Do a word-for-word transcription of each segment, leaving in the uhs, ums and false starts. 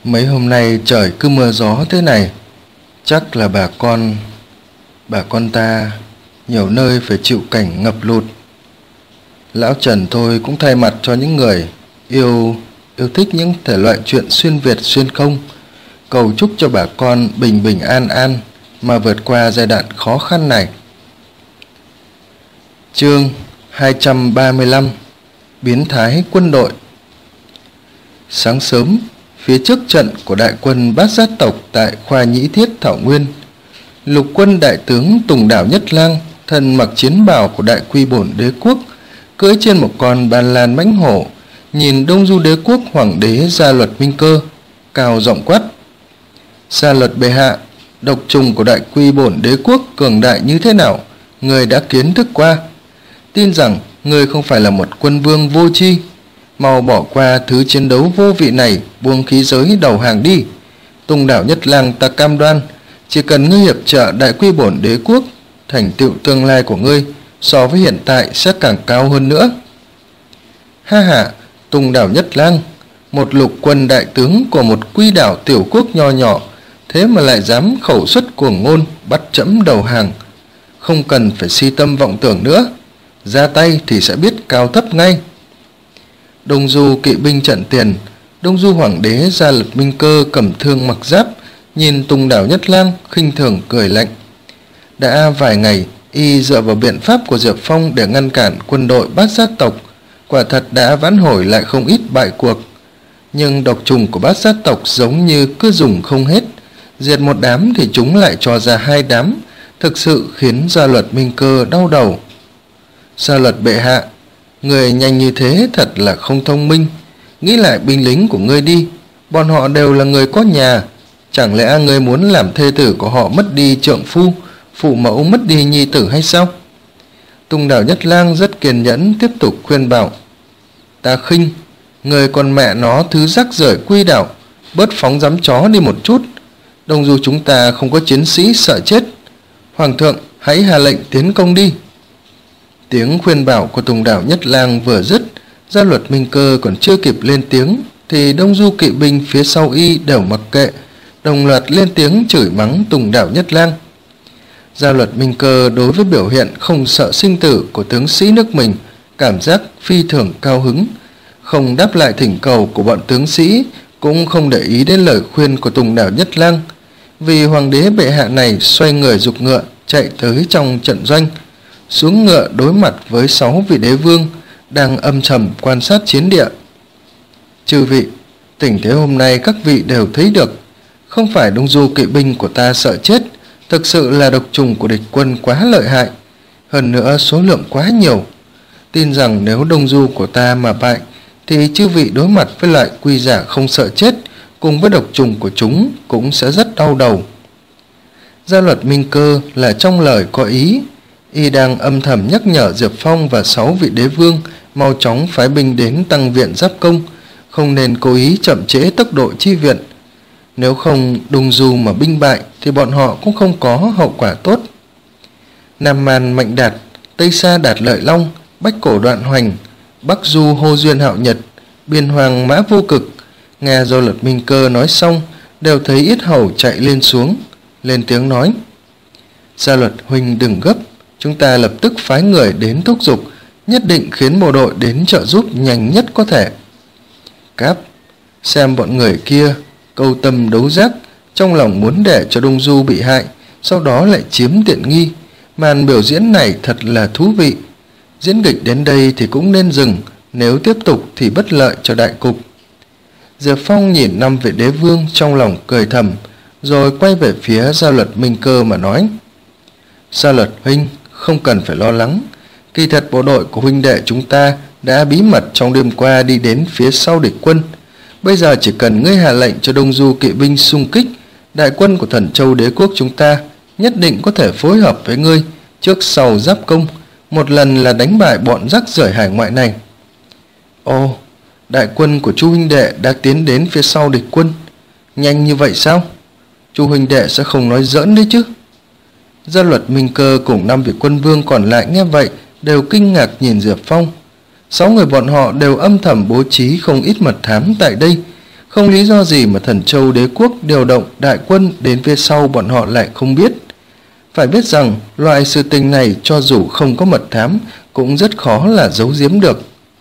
Mấy hôm nay trời cứ mưa gió thế này, chắc là bà con bà con ta nhiều nơi phải chịu cảnh ngập lụt. Lão Trần tôi cũng thay mặt cho những người yêu yêu thích những thể loại chuyện xuyên Việt xuyên không, cầu chúc cho bà con bình bình an an mà vượt qua giai đoạn khó khăn này. Chương hai trăm ba mươi lăm: Biến thái quân đội. Sáng sớm, phía trước trận của đại quân Bát Giác tộc tại khoa Nhĩ Thiết Thảo Nguyên, lục quân đại tướng Tùng Đảo Nhất Lang, thân mặc chiến bào của đại quy bổn đế quốc, cưỡi trên một con ban lan mãnh hổ, nhìn Đông Du đế quốc hoàng đế Gia Luật Minh Cơ, cao giọng quát: Gia Luật bệ hạ, độc trùng của đại quy bổn đế quốc cường đại như thế nào, người đã kiến thức qua. Tin rằng người không phải là một quân vương vô tri, mau bỏ qua thứ chiến đấu vô vị này, buông khí giới đầu hàng đi. Tùng Đảo Nhất Lang ta cam đoan, chỉ cần ngươi hiệp trợ đại quy bổn đế quốc, thành tựu tương lai của ngươi so với hiện tại sẽ càng cao hơn nữa. Ha ha, Tùng Đảo Nhất Lang, một lục quân đại tướng của một quy đảo tiểu quốc nho nhỏ, thế mà lại dám khẩu xuất cuồng ngôn bắt trẫm đầu hàng. Không cần phải si tâm vọng tưởng nữa, ra tay thì sẽ biết cao thấp ngay. Đông Du kỵ binh trận tiền, Đông Du hoàng đế Gia Luật Minh Cơ cầm thương mặc giáp, nhìn Tùng Đảo Nhất Lang khinh thường cười lạnh. Đã vài ngày y dựa vào biện pháp của Diệp Phong để ngăn cản quân đội Bát Giác tộc, quả thật đã vãn hồi lại không ít bại cuộc. Nhưng độc trùng của Bát Giác tộc giống như cứ dùng không hết, diệt một đám thì chúng lại cho ra hai đám, thực sự khiến Gia Luật Minh Cơ đau đầu. Gia Luật bệ hạ, người nhanh như thế thật là không thông minh. Nghĩ lại binh lính của ngươi đi, bọn họ đều là người có nhà, chẳng lẽ ngươi muốn làm thê tử của họ mất đi trượng phu, phụ mẫu mất đi nhi tử hay sao? Tùng Đảo Nhất Lang rất kiên nhẫn tiếp tục khuyên bảo. Ta khinh, người còn mẹ nó thứ rác rưởi quy đảo, bớt phóng dám chó đi một chút. Đông Du chúng ta không có chiến sĩ sợ chết. Hoàng thượng hãy hạ lệnh tiến công đi. Tiếng khuyên bảo của Tùng Đảo Nhất Lang vừa dứt, Gia Luật Minh Cơ còn chưa kịp lên tiếng thì Đông Du kỵ binh phía sau y đều mặc kệ, đồng loạt lên tiếng chửi mắng Tùng Đảo Nhất Lang. Gia Luật Minh Cơ đối với biểu hiện không sợ sinh tử của tướng sĩ nước mình cảm giác phi thường cao hứng, không đáp lại thỉnh cầu của bọn tướng sĩ, cũng không để ý đến lời khuyên của Tùng Đảo Nhất Lang. Vì hoàng đế bệ hạ này xoay người giục ngựa chạy tới trong trận doanh, xuống ngựa đối mặt với sáu vị đế vương đang âm trầm quan sát chiến địa. Chư vị, tình thế hôm nay các vị đều thấy được, không phải Đông Du kỵ binh của ta sợ chết, thực sự là độc trùng của địch quân quá lợi hại, hơn nữa số lượng quá nhiều. Tin rằng nếu Đông Du của ta mà bại thì chư vị đối mặt với loại quy giả không sợ chết cùng với độc trùng của chúng cũng sẽ rất đau đầu. Gia Luật Minh Cơ là trong lời có ý, y đang âm thầm nhắc nhở Diệp Phong và sáu vị đế vương mau chóng phái binh đến tăng viện giáp công, không nên cố ý chậm trễ tốc độ chi viện. Nếu không Đông Du mà binh bại thì bọn họ cũng không có hậu quả tốt. Nam Man Mạnh Đạt, Tây Sa Đạt Lợi Long, Bách Cổ Đoạn Hoành, Bắc Du Hô Duyên Hạo Nhật, Biên Hoàng Mã Vô Cực, nghe Gia Luật Minh Cơ nói xong đều thấy yết hầu chạy lên xuống, lên tiếng nói: Gia Luật huynh đừng gấp, chúng ta lập tức phái người đến thúc giục, nhất định khiến bộ đội đến trợ giúp nhanh nhất có thể. Cáp, xem bọn người kia câu tâm đấu giác, trong lòng muốn để cho Đông Du bị hại, sau đó lại chiếm tiện nghi. Màn biểu diễn này thật là thú vị. Diễn kịch đến đây thì cũng nên dừng, nếu tiếp tục thì bất lợi cho đại cục. Diệp Phong nhìn năm vị đế vương trong lòng cười thầm, rồi quay về phía Gia Luật Minh Cơ mà nói: Gia Luật huynh không cần phải lo lắng, kỳ thật bộ đội của huynh đệ chúng ta đã bí mật trong đêm qua đi đến phía sau địch quân. Bây giờ chỉ cần ngươi hạ lệnh cho Đông Du kỵ binh xung kích, đại quân của Thần Châu đế quốc chúng ta nhất định có thể phối hợp với ngươi trước sau giáp công, một lần là đánh bại bọn rác rưởi hải ngoại này. Ồ, đại quân của Chu huynh đệ đã tiến đến phía sau địch quân, nhanh như vậy sao? Chu huynh đệ sẽ không nói giỡn đấy chứ? Gia Luật Minh Cơ cùng năm vị quân vương còn lại nghe vậy đều kinh ngạc nhìn Diệp Phong. Sáu người bọn họ đều âm thầm bố trí không ít mật thám tại đây, Không lý do gì mà Thần Châu Đế quốc điều động đại quân đến phía sau bọn họ lại không biết. Phải biết rằng loại sự tình này cho dù không có mật thám cũng rất khó là giấu giếm được.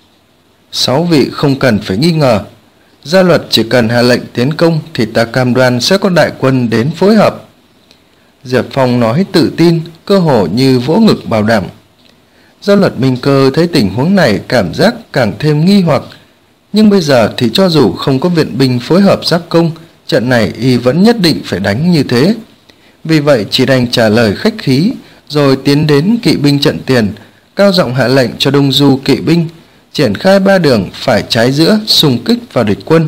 Sáu vị không cần phải nghi ngờ. Gia luật chỉ cần hạ lệnh tiến công thì ta cam đoan sẽ có đại quân đến phối hợp. Diệp Phong nói tự tin, cơ hồ như vỗ ngực bảo đảm. Gia luật Minh Cơ thấy tình huống này cảm giác càng thêm nghi hoặc. Nhưng bây giờ thì cho dù không có viện binh phối hợp giáp công, trận này y vẫn nhất định phải đánh như thế. Vì vậy chỉ đành trả lời khách khí, rồi tiến đến kỵ binh trận tiền, cao giọng hạ lệnh cho Đông Du kỵ binh triển khai ba đường phải trái giữa xung kích vào địch quân.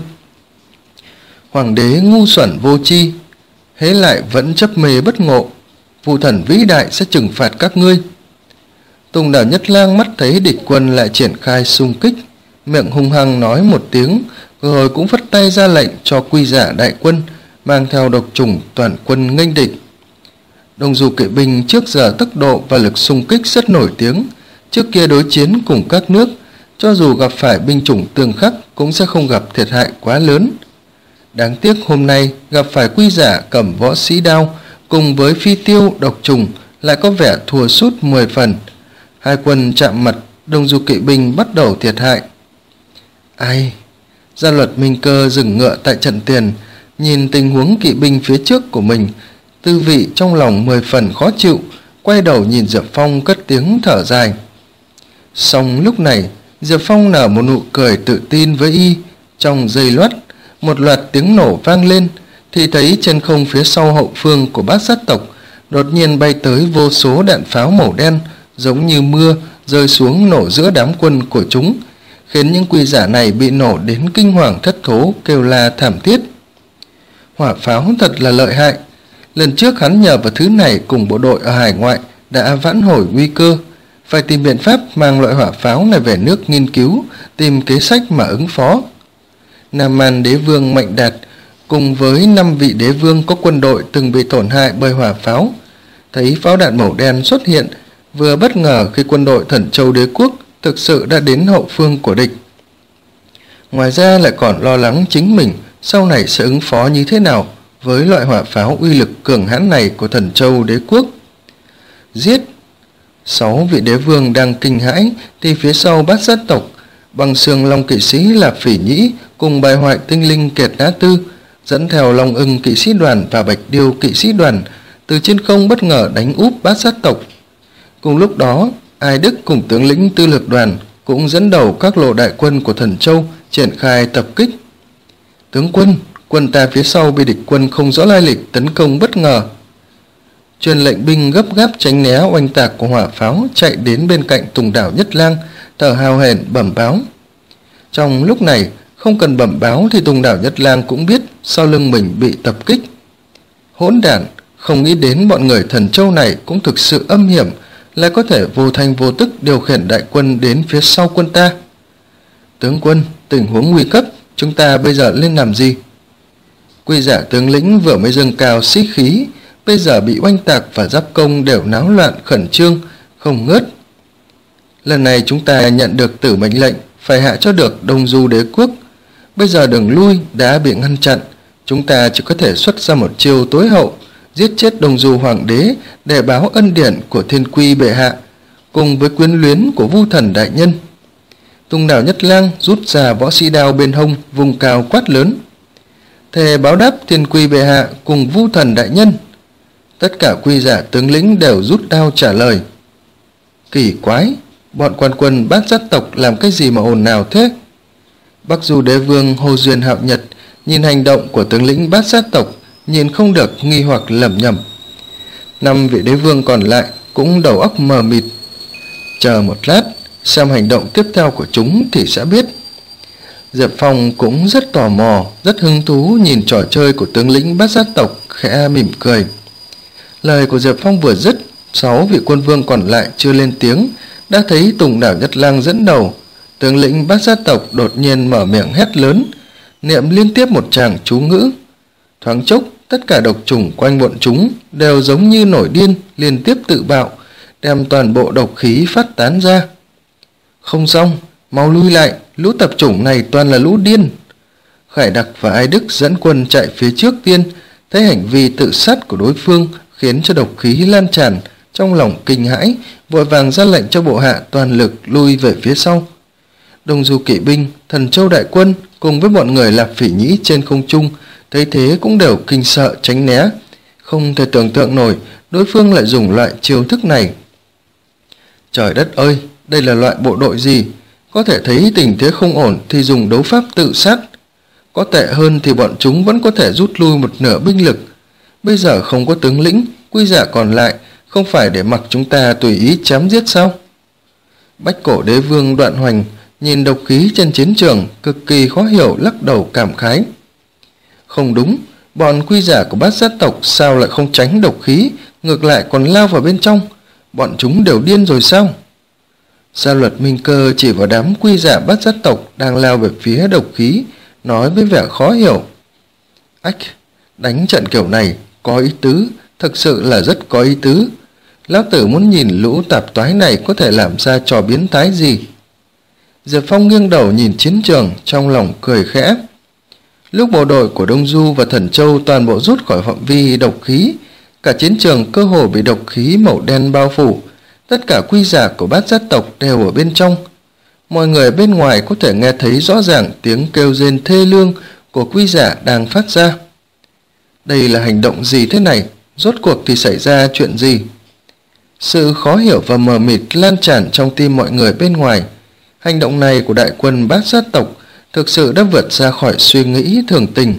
Hoàng đế ngu xuẩn vô tri, hễ lại vẫn chấp mê bất ngộ, Vu thần vĩ đại sẽ trừng phạt các ngươi. Tùng Đảo Nhất Lang mắt thấy địch quân lại triển khai xung kích, miệng hung hăng nói một tiếng, rồi cũng phất tay ra lệnh cho Quy Giả đại quân mang theo độc trùng toàn quân nghênh địch. Đông Du kỵ binh trước giờ tốc độ và lực xung kích rất nổi tiếng, trước kia đối chiến cùng các nước, cho dù gặp phải binh chủng tương khắc cũng sẽ không gặp thiệt hại quá lớn. Đáng tiếc hôm nay gặp phải Quy Giả cầm võ sĩ đao cùng với phi tiêu độc trùng lại có vẻ thua sút mười phần. Hai quân chạm mặt, Đông Du kỵ binh bắt đầu thiệt hại. Ai? Gia luật Minh Cơ dừng ngựa tại trận tiền, nhìn tình huống kỵ binh phía trước của mình, tư vị trong lòng mười phần khó chịu, quay đầu nhìn Diệp Phong cất tiếng thở dài. Xong lúc này, Diệp Phong nở một nụ cười tự tin với y. Trong giây loát, một loạt tiếng nổ vang lên, thì thấy trên không phía sau hậu phương của Bát Sát tộc đột nhiên bay tới vô số đạn pháo màu đen, giống như mưa rơi xuống nổ giữa đám quân của chúng, khiến những Quy Giả này bị nổ đến kinh hoàng thất thố, kêu la thảm thiết. Hỏa pháo thật là lợi hại. Lần trước hắn nhờ vào thứ này cùng bộ đội ở hải ngoại đã vãn hồi nguy cơ, phải tìm biện pháp mang loại hỏa pháo này về nước nghiên cứu, tìm kế sách mà ứng phó. Nam Man đế vương Mạnh Đạt cùng với năm vị đế vương có quân đội từng bị tổn hại bởi hỏa pháo, thấy pháo đạn màu đen xuất hiện, vừa bất ngờ khi quân đội Thần Châu Đế quốc thực sự đã đến hậu phương của địch. Ngoài ra lại còn lo lắng chính mình sau này sẽ ứng phó như thế nào với loại hỏa pháo uy lực cường hãn này của Thần Châu Đế quốc. Giết! Sáu vị đế vương đang kinh hãi thì phía sau Bát Sát tộc, Băng Xương Long kỵ sĩ là Phỉ Nhĩ cùng bài hoại tinh linh Kiệt Đá Tư dẫn theo Long Ưng kỵ sĩ đoàn và Bạch Điêu kỵ sĩ đoàn từ trên không bất ngờ đánh úp Bát Sát tộc. Cùng lúc đó, Ai Đức cùng tướng lĩnh Tư Lược đoàn cũng dẫn đầu các lộ đại quân của Thần Châu triển khai tập kích. Tướng quân, quân ta phía sau bị địch quân không rõ lai lịch tấn công bất ngờ. Truyền lệnh binh gấp gáp tránh né oanh tạc của hỏa pháo chạy đến bên cạnh Tùng Đảo Nhất Lang, thở hào hển bẩm báo. Trong lúc này, không cần bẩm báo thì Tùng Đảo Nhất Lang cũng biết sau lưng mình bị tập kích. Hỗn đản, không nghĩ đến bọn người Thần Châu này cũng thực sự âm hiểm, lại có thể vô thanh vô tức điều khiển đại quân đến phía sau quân ta. Tướng quân, tình huống nguy cấp, chúng ta bây giờ lên làm gì? Quy Giả tướng lĩnh vừa mới dâng cao sĩ khí, bây giờ bị oanh tạc và giáp công đều náo loạn khẩn trương, không ngớt. Lần này chúng ta nhận được tử mệnh lệnh phải hạ cho được Đông Du Đế quốc. Bây giờ đường lui đã bị ngăn chặn, chúng ta chỉ có thể xuất ra một chiêu tối hậu, giết chết Đông Du Hoàng đế để báo ân điển của Thiên Quy bệ hạ, cùng với quyến luyến của Vu thần đại nhân. Tùng Đảo Nhất Lang rút ra võ sĩ đao bên hông, vùng cao quát lớn. Thề báo đáp Thiên Quy bệ hạ cùng Vu thần đại nhân. Tất cả Quy Giả tướng lĩnh đều rút đao trả lời. Kỳ quái, bọn quan quân Bát Sát tộc làm cái gì mà ồn ào thế? Bắc Du đế vương Hồ Duyên Hạo Nhật nhìn hành động của tướng lĩnh Bát Sát tộc, nhìn không được nghi hoặc lẩm nhẩm. Năm vị đế vương còn lại cũng đầu óc mờ mịt. Chờ một lát, xem hành động tiếp theo của chúng thì sẽ biết. Diệp Phong cũng rất tò mò, rất hứng thú nhìn trò chơi của tướng lĩnh Bát Sát tộc, khẽ mỉm cười. Lời của Diệp Phong vừa dứt, sáu vị quân vương còn lại chưa lên tiếng, đã thấy Tùng Đảo Nhất Lang dẫn đầu. Tướng lĩnh Bát Sát tộc đột nhiên mở miệng hét lớn, niệm liên tiếp một tràng chú ngữ. Thoáng chốc, tất cả độc trùng quanh bọn chúng đều giống như nổi điên liên tiếp tự bạo, đem toàn bộ độc khí phát tán ra. Không xong, mau lui lại, lũ tập chủng này toàn là lũ điên. Khải Đặc và Ai Đức dẫn quân chạy phía trước tiên, thấy hành vi tự sát của đối phương khiến cho độc khí lan tràn, trong lòng kinh hãi, vội vàng ra lệnh cho bộ hạ toàn lực lui về phía sau. Đông Du kỵ binh, Thần Châu đại quân cùng với bọn người Lạp Phỉ Nhĩ trên không trung thấy thế cũng đều kinh sợ tránh né. Không thể tưởng tượng nổi đối phương lại dùng loại chiêu thức này. Trời đất ơi, đây là loại bộ đội gì? Có thể thấy tình thế không ổn thì dùng đấu pháp tự sát. Có tệ hơn thì bọn chúng vẫn có thể rút lui một nửa binh lực. Bây giờ không có tướng lĩnh, quy giả còn lại, không phải để mặc chúng ta tùy ý chém giết sao? Bách Cổ Đế Vương Đoạn Hoành nhìn độc khí trên chiến trường cực kỳ khó hiểu, lắc đầu cảm khái. Không đúng, bọn quy giả của Bát Giác tộc sao lại không tránh độc khí, ngược lại còn lao vào bên trong? Bọn chúng đều điên rồi sao? Gia Luật Minh Cơ chỉ vào đám quy giả Bát Giác tộc đang lao về phía độc khí, nói với vẻ khó hiểu. Ách, đánh trận kiểu này có ý tứ, thực sự là rất có ý tứ. Lão tử muốn nhìn lũ tạp toái này có thể làm ra trò biến thái gì. Diệp Phong nghiêng đầu nhìn chiến trường, trong lòng cười khẽ. Lúc bộ đội của Đông Du và Thần Châu toàn bộ rút khỏi phạm vi độc khí, cả chiến trường cơ hồ bị độc khí màu đen bao phủ, tất cả quy giả của Bát Giác tộc đều ở bên trong. Mọi người bên ngoài có thể nghe thấy rõ ràng tiếng kêu rên thê lương của quy giả đang phát ra. Đây là hành động gì thế này? Rốt cuộc thì xảy ra chuyện gì? Sự khó hiểu và mờ mịt lan tràn trong tim mọi người bên ngoài. Hành động này của đại quân Bát Giác tộc thực sự đã vượt ra khỏi suy nghĩ thường tình.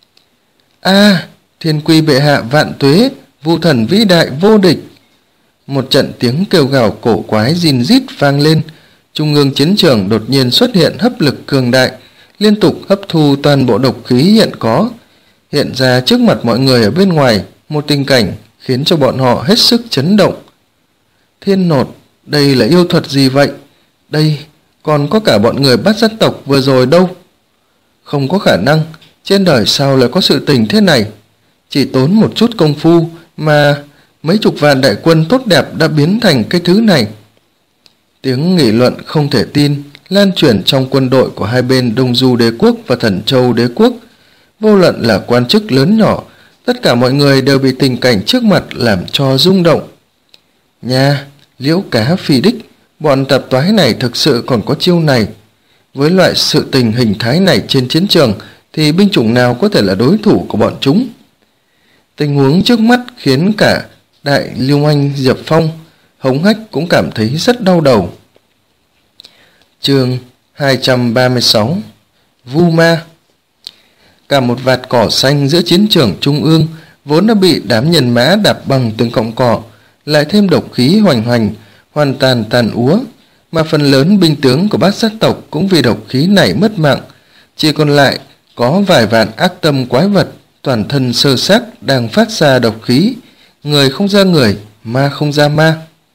A, à, Thiên Quy bệ hạ vạn tuế, Vu thần vĩ đại vô địch. Một trận tiếng kêu gào cổ quái rin rít vang lên. Trung ương chiến trường đột nhiên xuất hiện hấp lực cường đại, liên tục hấp thu toàn bộ độc khí hiện có, hiện ra trước mặt mọi người ở bên ngoài, một tình cảnh khiến cho bọn họ hết sức chấn động. Thiên nột, đây là yêu thuật gì vậy? Đây, còn có cả bọn người Bát Giác tộc vừa rồi đâu? Không có khả năng, trên đời sao lại có sự tình thế này? Chỉ tốn một chút công phu mà mấy chục vạn đại quân tốt đẹp đã biến thành cái thứ này. Tiếng nghị luận không thể tin lan truyền trong quân đội của hai bên Đông Du đế quốc và Thần Châu đế quốc. Vô luận là quan chức lớn nhỏ, tất cả mọi người đều bị tình cảnh trước mặt làm cho rung động. Nha, Liễu Cá Phi đích, bọn tạp toái này thực sự còn có chiêu này. Với loại sự tình hình thái này trên chiến trường thì binh chủng nào có thể là đối thủ của bọn chúng? Tình huống trước mắt khiến cả Đại Lưu Anh, Diệp Phong, Hống Hách cũng cảm thấy rất đau đầu. Chương hai trăm ba mươi sáu, Vu Ma. Cả một vạt cỏ xanh giữa chiến trường trung ương vốn đã bị đám nhân mã đạp bằng từng cọng cỏ, lại thêm độc khí hoành hành, hoàn toàn tàn úa, mà phần lớn binh tướng của Bát Giác tộc cũng vì độc khí này mất mạng, chỉ còn lại có vài vạn ác tâm quái vật, toàn thân sơ xác đang phát ra độc khí, người không ra người, ma không ra ma.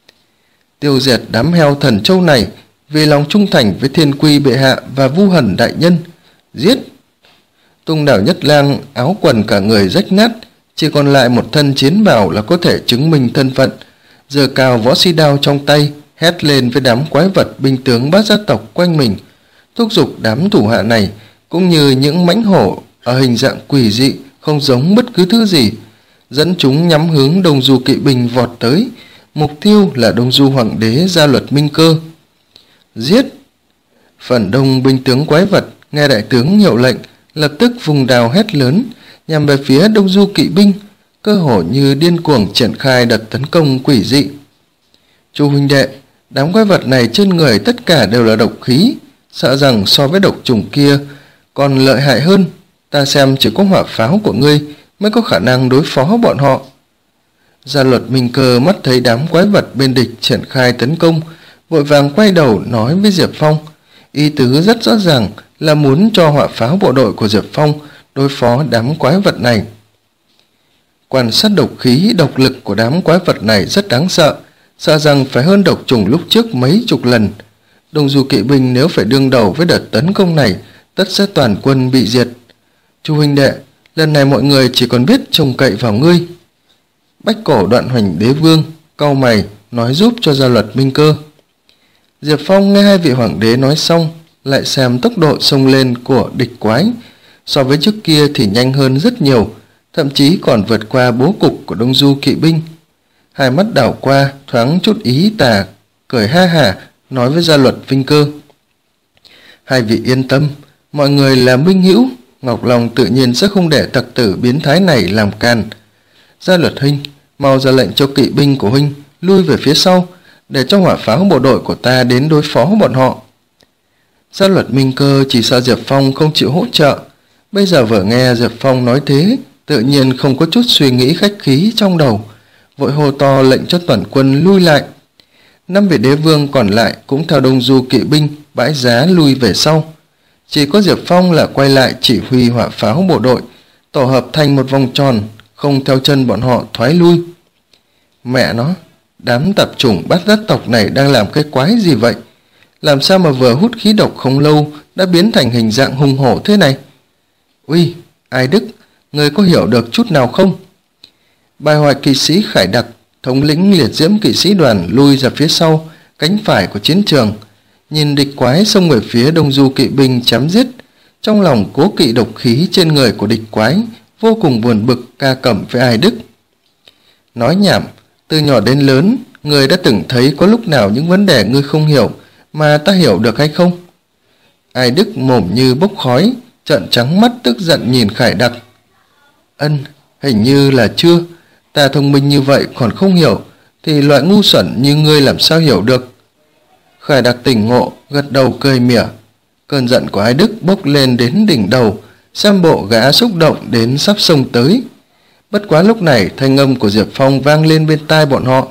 Tiêu diệt đám heo Thần Châu này vì lòng trung thành với Thiên Quy bệ hạ và Vu Hẩn đại nhân. Giết! Tung Đảo Nhất Lang áo quần cả người rách nát, chỉ còn lại một thân chiến bào là có thể chứng minh thân phận, giơ cao võ sĩ đao trong tay, hét lên với đám quái vật binh tướng Bát Giác tộc quanh mình, thúc giục đám thủ hạ này cũng như những mãnh hổ ở hình dạng quỷ dị không giống bất cứ thứ gì, dẫn chúng nhắm hướng Đông Du kỵ binh vọt tới, mục tiêu là Đông Du hoàng đế Gia Luật Minh Cơ. Giết! Phần đông binh tướng quái vật nghe đại tướng hiệu lệnh lập tức vùng đào hét lớn nhằm về phía Đông Du kỵ binh, cơ hồ như điên cuồng triển khai đợt tấn công quỷ dị. Chu huynh đệ, đám quái vật này trên người tất cả đều là độc khí, sợ rằng so với độc trùng kia còn lợi hại hơn. Ta xem chỉ có hỏa pháo của ngươi mới có khả năng đối phó bọn họ. Gia Luật Minh Cơ mắt thấy đám quái vật bên địch triển khai tấn công, vội vàng quay đầu nói với Diệp Phong, ý tứ rất rõ ràng là muốn cho hỏa pháo bộ đội của Diệp Phong đối phó đám quái vật này. Quan sát độc khí, độc lực của đám quái vật này rất đáng sợ, sợ rằng phải hơn độc trùng lúc trước mấy chục lần. Đông Du kỵ binh nếu phải đương đầu với đợt tấn công này, tất sẽ toàn quân bị diệt. Chu huynh đệ, lần này mọi người chỉ còn biết trông cậy vào ngươi. Bách Cổ Đoạn Hoành đế vương cau mày nói giúp cho Gia Luật Minh Cơ. Diệp Phong nghe hai vị hoàng đế nói xong, lại xem tốc độ xông lên của địch quái, so với trước kia thì nhanh hơn rất nhiều, thậm chí còn vượt qua bố cục của Đông Du kỵ binh. Hai mắt đảo qua, thoáng chút ý tà, cười ha hả, nói với Gia Luật Vinh Cơ. Hai vị yên tâm, mọi người là minh hữu, Ngọc Long tự nhiên sẽ không để tặc tử biến thái này làm càn. Gia Luật huynh, mau ra lệnh cho kỵ binh của huynh lui về phía sau, để cho hỏa pháo bộ đội của ta đến đối phó bọn họ. Gia Luật Minh Cơ chỉ sợ Diệp Phong không chịu hỗ trợ, bây giờ vừa nghe Diệp Phong nói thế, tự nhiên không có chút suy nghĩ khách khí trong đầu, vội hô to lệnh cho toàn quân lui lại. Năm vị đế vương còn lại cũng theo Đông Du kỵ binh bãi giá lui về sau. Chỉ có Diệp Phong là quay lại chỉ huy hỏa pháo bộ đội, tổ hợp thành một vòng tròn, không theo chân bọn họ thoái lui. Mẹ nó, đám tạp chủng Bát Giác tộc này đang làm cái quái gì vậy? Làm sao mà vừa hút khí độc không lâu đã biến thành hình dạng hung hổ thế này? Uy, Ai Đức, người có hiểu được chút nào không? Bài hoại kỵ sĩ Khải Đặc, thống lĩnh liệt diễm kỵ sĩ đoàn lui ra phía sau, cánh phải của chiến trường, nhìn địch quái xông về phía Đông Du kỵ binh chém giết, trong lòng cố kỵ độc khí trên người của địch quái, vô cùng buồn bực ca cẩm với Ai Đức. Nói nhảm, từ nhỏ đến lớn, người đã từng thấy có lúc nào những vấn đề ngươi không hiểu mà ta hiểu được hay không? Ai Đức mồm như bốc khói, trợn trắng mắt tức giận nhìn Khải Đặc. Ân, hình như là chưa, ta thông minh như vậy còn không hiểu, thì loại ngu xuẩn như ngươi làm sao hiểu được? Khải Đặc tỉnh ngộ, gật đầu cười mỉa. Cơn giận của Ai Đức bốc lên đến đỉnh đầu, xem bộ gã xúc động đến sắp xông tới. Bất quá lúc này thanh âm của Diệp Phong vang lên bên tai bọn họ.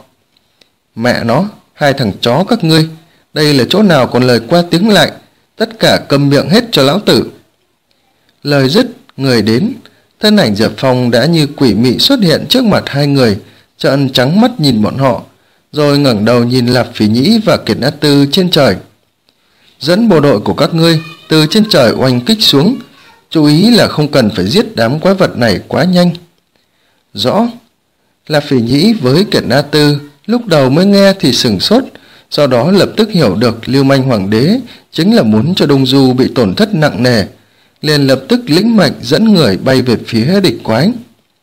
Mẹ nó, hai thằng chó các ngươi, đây là chỗ nào còn lời qua tiếng lại, tất cả cầm miệng hết cho lão tử. Lời dứt, người đến, thân ảnh Diệp Phong đã như quỷ mị xuất hiện trước mặt hai người, trợn trắng mắt nhìn bọn họ, rồi ngẩng đầu nhìn Lạp Phỉ Nhĩ và Kiệt Na Tư trên trời. Dẫn bộ đội của các ngươi từ trên trời oanh kích xuống, chú ý là không cần phải giết đám quái vật này quá nhanh. Rõ. Lạp Phỉ Nhĩ với Kiệt Na Tư lúc đầu mới nghe thì sửng sốt, sau đó lập tức hiểu được Lưu Manh Hoàng đế chính là muốn cho Đông Du bị tổn thất nặng nề, liền lập tức lĩnh mệnh dẫn người bay về phía địch quái.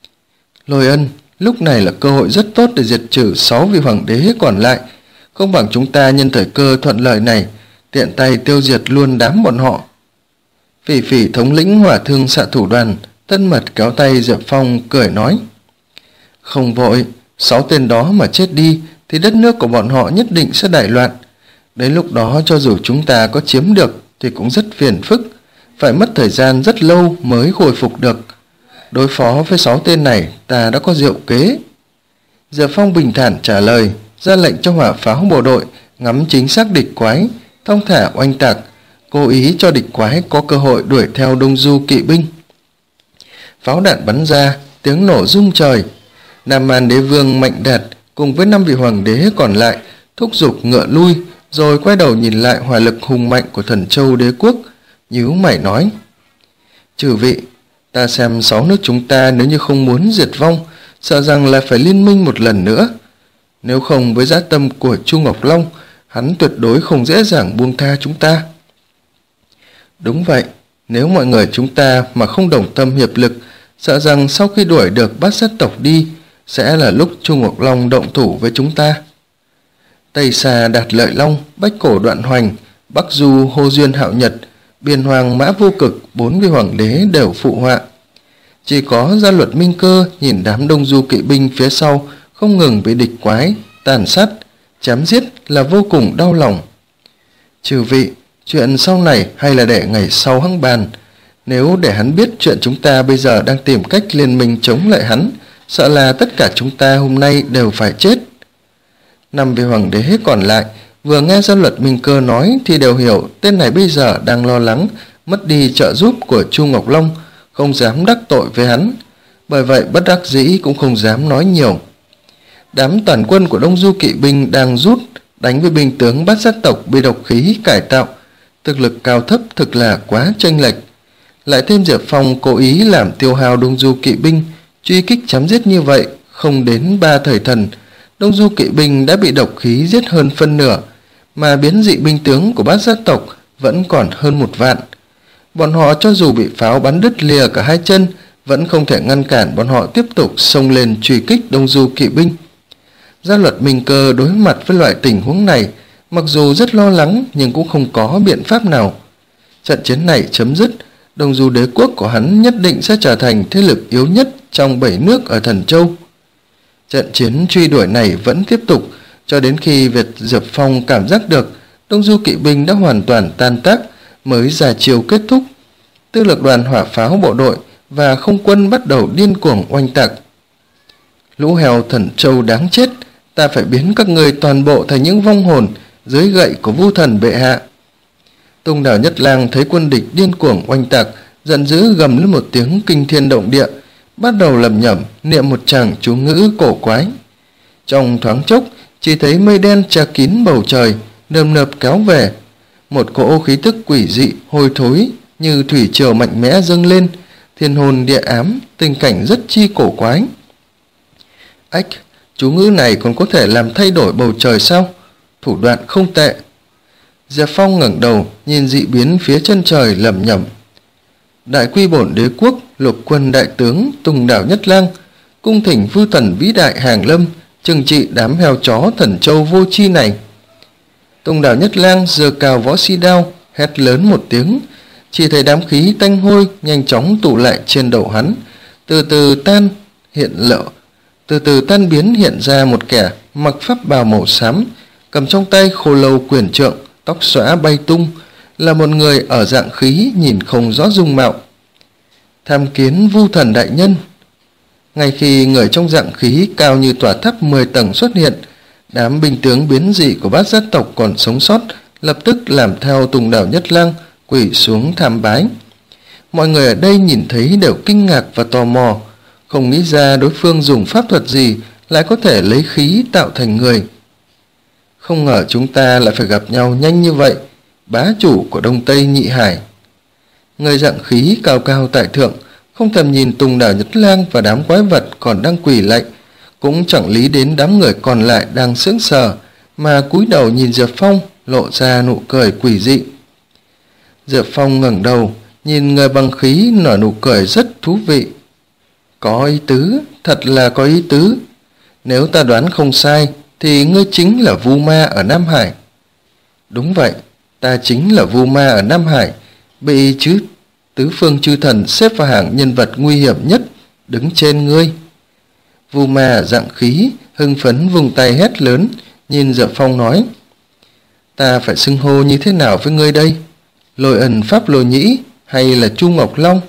Lôi Ân, lúc này là cơ hội rất tốt để diệt trừ sáu vị hoàng đế còn lại, không bằng chúng ta nhân thời cơ thuận lợi này tiện tay tiêu diệt luôn đám bọn họ. Phỉ Phỉ thống lĩnh hỏa thương xạ thủ đoàn thân mật kéo tay Diệp Phong cười nói. Không vội, sáu tên đó mà chết đi thì đất nước của bọn họ nhất định sẽ đại loạn. Đến lúc đó cho dù chúng ta có chiếm được thì cũng rất phiền phức, phải mất thời gian rất lâu mới khôi phục được. Đối phó với sáu tên này ta đã có diệu kế. Diệp Phong bình thản trả lời, ra lệnh cho hỏa pháo bộ đội ngắm chính xác địch quái, thong thả oanh tạc, cố ý cho địch quái có cơ hội đuổi theo Đông Du kỵ binh. Pháo đạn bắn ra, tiếng nổ rung trời. Nam Man đế vương Mạnh Đạt cùng với năm vị hoàng đế còn lại thúc giục ngựa lui, rồi quay đầu nhìn lại hỏa lực hùng mạnh của Thần Châu đế quốc, nhíu mày nói. Chư vị, ta xem sáu nước chúng ta nếu như không muốn diệt vong, sợ rằng là phải liên minh một lần nữa. Nếu không với dã tâm của Chu Ngọc Long, hắn tuyệt đối không dễ dàng buông tha chúng ta. Đúng vậy, nếu mọi người chúng ta mà không đồng tâm hiệp lực, sợ rằng sau khi đuổi được Bát Sát tộc đi, sẽ là lúc Chu Ngọc Long động thủ với chúng ta. Tây Xà Đạt Lợi Long, Bách Cổ Đoạn Hoành, Bắc Du Hô Duyên Hạo Nhật, Biên Hoàng Mã Vô Cực, bốn vị hoàng đế đều phụ họa. Chỉ có Gia Luật Minh Cơ nhìn đám Đông Du kỵ binh phía sau không ngừng bị địch quái tàn sát, chém giết là vô cùng đau lòng. Chư vị, chuyện sau này hay là để ngày sau hăng bàn. Nếu để hắn biết chuyện chúng ta bây giờ đang tìm cách liên minh chống lại hắn, sợ là tất cả chúng ta hôm nay đều phải chết. Năm vị hoàng đế còn lại vừa nghe Gia Luật Minh Cơ nói thì đều hiểu tên này bây giờ đang lo lắng mất đi trợ giúp của Chu Ngọc Long, không dám đắc tội với hắn, bởi vậy bất đắc dĩ cũng không dám nói nhiều. Đám toàn quân của Đông Du kỵ binh đang rút đánh với binh tướng Bát Sát tộc bị độc khí cải tạo, thực lực cao thấp thực là quá chênh lệch. Lại thêm Diệp Phong cố ý làm tiêu hao Đông Du kỵ binh, truy kích chém giết như vậy, không đến ba thời thần, Đông Du kỵ binh đã bị độc khí giết hơn phân nửa, mà biến dị binh tướng của Bát Sát tộc vẫn còn hơn một vạn. Bọn họ cho dù bị pháo bắn đứt lìa cả hai chân, vẫn không thể ngăn cản bọn họ tiếp tục xông lên truy kích Đông Du kỵ binh. Gia Luật Minh Cơ đối mặt với loại tình huống này, mặc dù rất lo lắng nhưng cũng không có biện pháp nào. Trận chiến này chấm dứt, Đông Du đế quốc của hắn nhất định sẽ trở thành thế lực yếu nhất trong bảy nước ở Thần Châu. Trận chiến truy đuổi này vẫn tiếp tục cho đến khi Việt Diệp Phong cảm giác được Đông Du kỵ binh đã hoàn toàn tan tác mới ra chiêu kết thúc. Tư lược đoàn hỏa pháo bộ đội và không quân bắt đầu điên cuồng oanh tạc. Lũ heo Thần Châu đáng chết, ta phải biến các người toàn bộ thành những vong hồn dưới gậy của Vu Thần bệ hạ. Tung Đảo Nhất Lang thấy quân địch điên cuồng oanh tạc, giận dữ gầm lên một tiếng kinh thiên động địa, bắt đầu lẩm nhẩm niệm một tràng chú ngữ cổ quái. Trong thoáng chốc, chỉ thấy mây đen che kín bầu trời, nơm nớp kéo về. Một cỗ khí tức quỷ dị, hôi thối như thủy triều mạnh mẽ dâng lên, thiên hồn địa ám, tình cảnh rất chi cổ quái. Ách, chú ngữ này còn có thể làm thay đổi bầu trời sao? Thủ đoạn không tệ. Diệp Phong ngẩng đầu nhìn dị biến phía chân trời, lẩm nhẩm. Đại Quy Bổn Đế Quốc lục quân đại tướng Tùng Đảo Nhất Lang cung thỉnh Vưu Thần vĩ đại hàng lâm trừng trị đám heo chó Thần Châu vô chi này. Tùng Đảo Nhất Lang giơ cao võ si đao, hét lớn một tiếng, chỉ thấy đám khí tanh hôi nhanh chóng tụ lại trên đầu hắn, từ từ tan hiện lợ, từ từ tan biến hiện ra một kẻ mặc pháp bào màu xám, cầm trong tay khô lâu quyền trượng, tóc xõa bay tung, là một người ở dạng khí nhìn không rõ dung mạo. Tham kiến Vu Thần đại nhân. Ngay khi người trong dạng khí cao như tòa tháp mười tầng xuất hiện, đám binh tướng biến dị của Bát Giác tộc còn sống sót lập tức làm theo Tùng Đảo Nhất Lang quỳ xuống tham bái. Mọi người ở đây nhìn thấy đều kinh ngạc và tò mò, không nghĩ ra đối phương dùng pháp thuật gì lại có thể lấy khí tạo thành người. Không ngờ chúng ta lại phải gặp nhau nhanh như vậy, bá chủ của Đông Tây Nhị Hải. Người dạng khí cao cao tại thượng không thèm nhìn Tùng Đảo Nhất Lang và đám quái vật còn đang quỳ lạy, cũng chẳng lý đến đám người còn lại đang sững sờ, mà cúi đầu nhìn Diệp Phong, lộ ra nụ cười quỷ dị. Diệp Phong ngẩng đầu nhìn người bằng khí, nở nụ cười rất thú vị. Có ý tứ, thật là có ý tứ. Nếu ta đoán không sai thì ngươi chính là Vu Ma ở Nam Hải. Đúng vậy, ta chính là Vu Ma ở Nam Hải, bị chứ tứ phương chư thần xếp vào hàng nhân vật nguy hiểm nhất, đứng trên ngươi. Vu Ma dạng khí hưng phấn vùng tay hét lớn, nhìn Diệp Phong nói: Ta phải xưng hô như thế nào với ngươi đây? Lôi Ẩn Pháp Lôi Nhĩ hay là Chu Ngọc Long?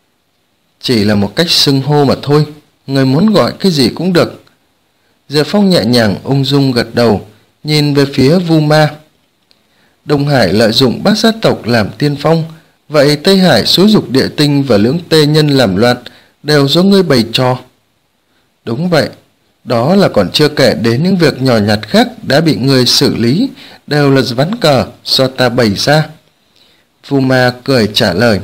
Chỉ là một cách xưng hô mà thôi, người muốn gọi cái gì cũng được. Diệp Phong nhẹ nhàng ung dung gật đầu, nhìn về phía Vu Ma. Đông Hải lợi dụng Bát Giác tộc làm tiên phong, vậy Tây Hải xúi dục địa tinh và lưỡng tê nhân làm loạn đều do ngươi bày trò. Đúng vậy, đó là còn chưa kể đến những việc nhỏ nhặt khác đã bị ngươi xử lý, đều là ván cờ do ta bày ra. Vu Ma cười trả lời: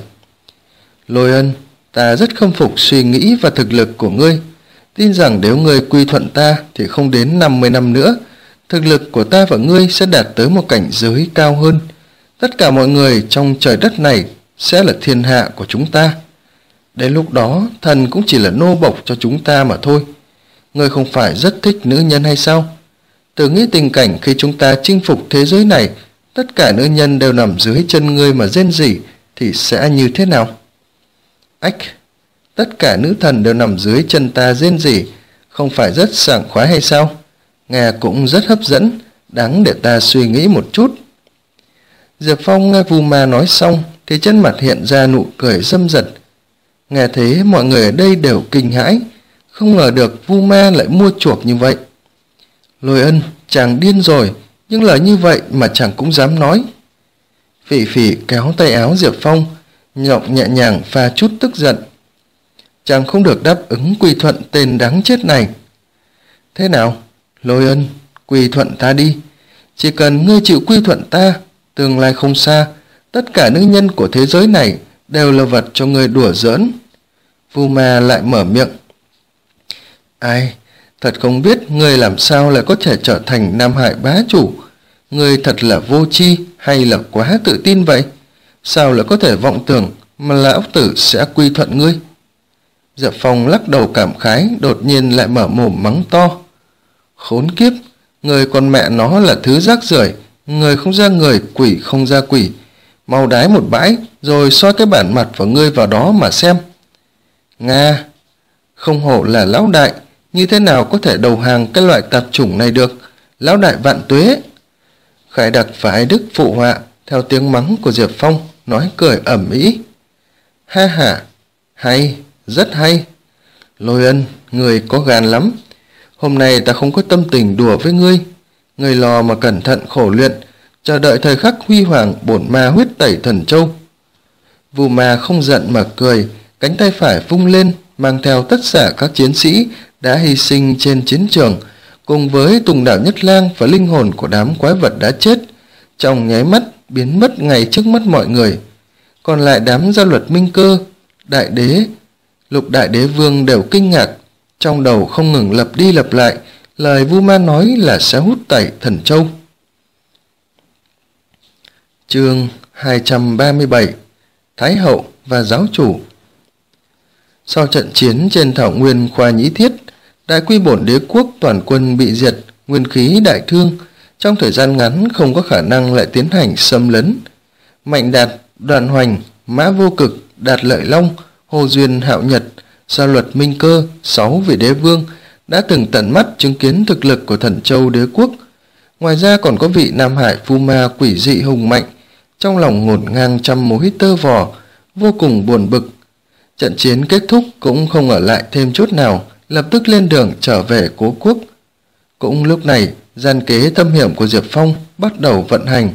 Lôi Ân, ta rất khâm phục suy nghĩ và thực lực của ngươi, tin rằng nếu ngươi quy thuận ta thì không đến năm mươi năm nữa, thực lực của ta và ngươi sẽ đạt tới một cảnh giới cao hơn. Tất cả mọi người trong trời đất này sẽ là thiên hạ của chúng ta. Đến lúc đó, thần cũng chỉ là nô bộc cho chúng ta mà thôi. Ngươi không phải rất thích nữ nhân hay sao? Tự nghĩ tình cảnh khi chúng ta chinh phục thế giới này, tất cả nữ nhân đều nằm dưới chân ngươi mà rên rỉ, thì sẽ như thế nào? Ách, tất cả nữ thần đều nằm dưới chân ta rên rỉ, không phải rất sảng khoái hay sao? Nghe cũng rất hấp dẫn, đáng để ta suy nghĩ một chút. Diệp Phong nghe Vu Ma nói xong thì trên mặt hiện ra nụ cười dâm dật. Nghe thế mọi người ở đây đều kinh hãi, không ngờ được Vu Ma lại mua chuộc như vậy. Lôi Ân, chàng điên rồi, nhưng lời như vậy mà chàng cũng dám nói. Phỉ Phỉ kéo tay áo Diệp Phong, giọng nhẹ nhàng pha chút tức giận. Chàng không được đáp ứng quy thuận tên đáng chết này. Thế nào? Lôi Ân, quy thuận ta đi. Chỉ cần ngươi chịu quy thuận ta, tương lai không xa, tất cả nữ nhân của thế giới này đều là vật cho ngươi đùa giỡn. Vu Ma lại mở miệng. Ai, thật không biết ngươi làm sao lại có thể trở thành Nam Hải bá chủ. Ngươi thật là vô tri hay là quá tự tin vậy? sao lại có thể vọng tưởng mà lão tử sẽ quy thuận ngươi? Diệp Phong lắc đầu cảm khái, đột nhiên lại mở mồm mắng to. Khốn kiếp, người con mẹ nó là thứ rác rưởi, người không ra người, quỷ không ra quỷ. Mau đái một bãi, rồi soi cái bản mặt của ngươi vào đó mà xem. Nga, không hổ là lão đại, như thế nào có thể đầu hàng cái loại tạp chủng này được, lão đại vạn tuế. Khải Đặc và Ái Đức phụ họa theo tiếng mắng của Diệp Phong, nói cười ầm ĩ. Ha ha, hay, rất hay. Lôi Ân, người có gan lắm. Hôm nay ta không có tâm tình đùa với ngươi. Ngươi lo mà cẩn thận khổ luyện, chờ đợi thời khắc huy hoàng bổn ma huyết tẩy thần châu. Vu Ma không giận mà cười, cánh tay phải vung lên, mang theo tất cả các chiến sĩ đã hy sinh trên chiến trường, cùng với Tùng Đảo Nhất Lang và linh hồn của đám quái vật đã chết, trong nháy mắt biến mất ngay trước mắt mọi người. Còn lại đám Gia Luật Minh Cơ, Đại Đế, Lục Đại Đế Vương đều kinh ngạc, trong đầu không ngừng lặp đi lặp lại lời Vu Ma nói là sẽ hút tẩy thần châu. Chương hai trăm ba mươi bảy, Thái Hậu và Giáo Chủ. Sau trận chiến trên thảo nguyên Khoa Nhĩ Thiết, Đại Quy Bổn Đế Quốc toàn quân bị diệt, nguyên khí đại thương, trong thời gian ngắn không có khả năng lại tiến hành xâm lấn. Mạnh Đạt, Đoàn Hoành, Mã Vô Cực, Đạt Lợi Long, Hồ Duyên Hạo Nhật, Gia Luật Minh Cơ, sáu vị đế vương đã từng tận mắt chứng kiến thực lực của Thần Châu Đế Quốc. Ngoài ra còn có vị Nam Hải Phu Ma quỷ dị hùng mạnh, trong lòng ngổn ngang trăm mối tơ vò, vô cùng buồn bực. Trận chiến kết thúc cũng không ở lại thêm chút nào, lập tức lên đường trở về Cố Quốc. Cũng lúc này, gian kế thâm hiểm của Diệp Phong bắt đầu vận hành.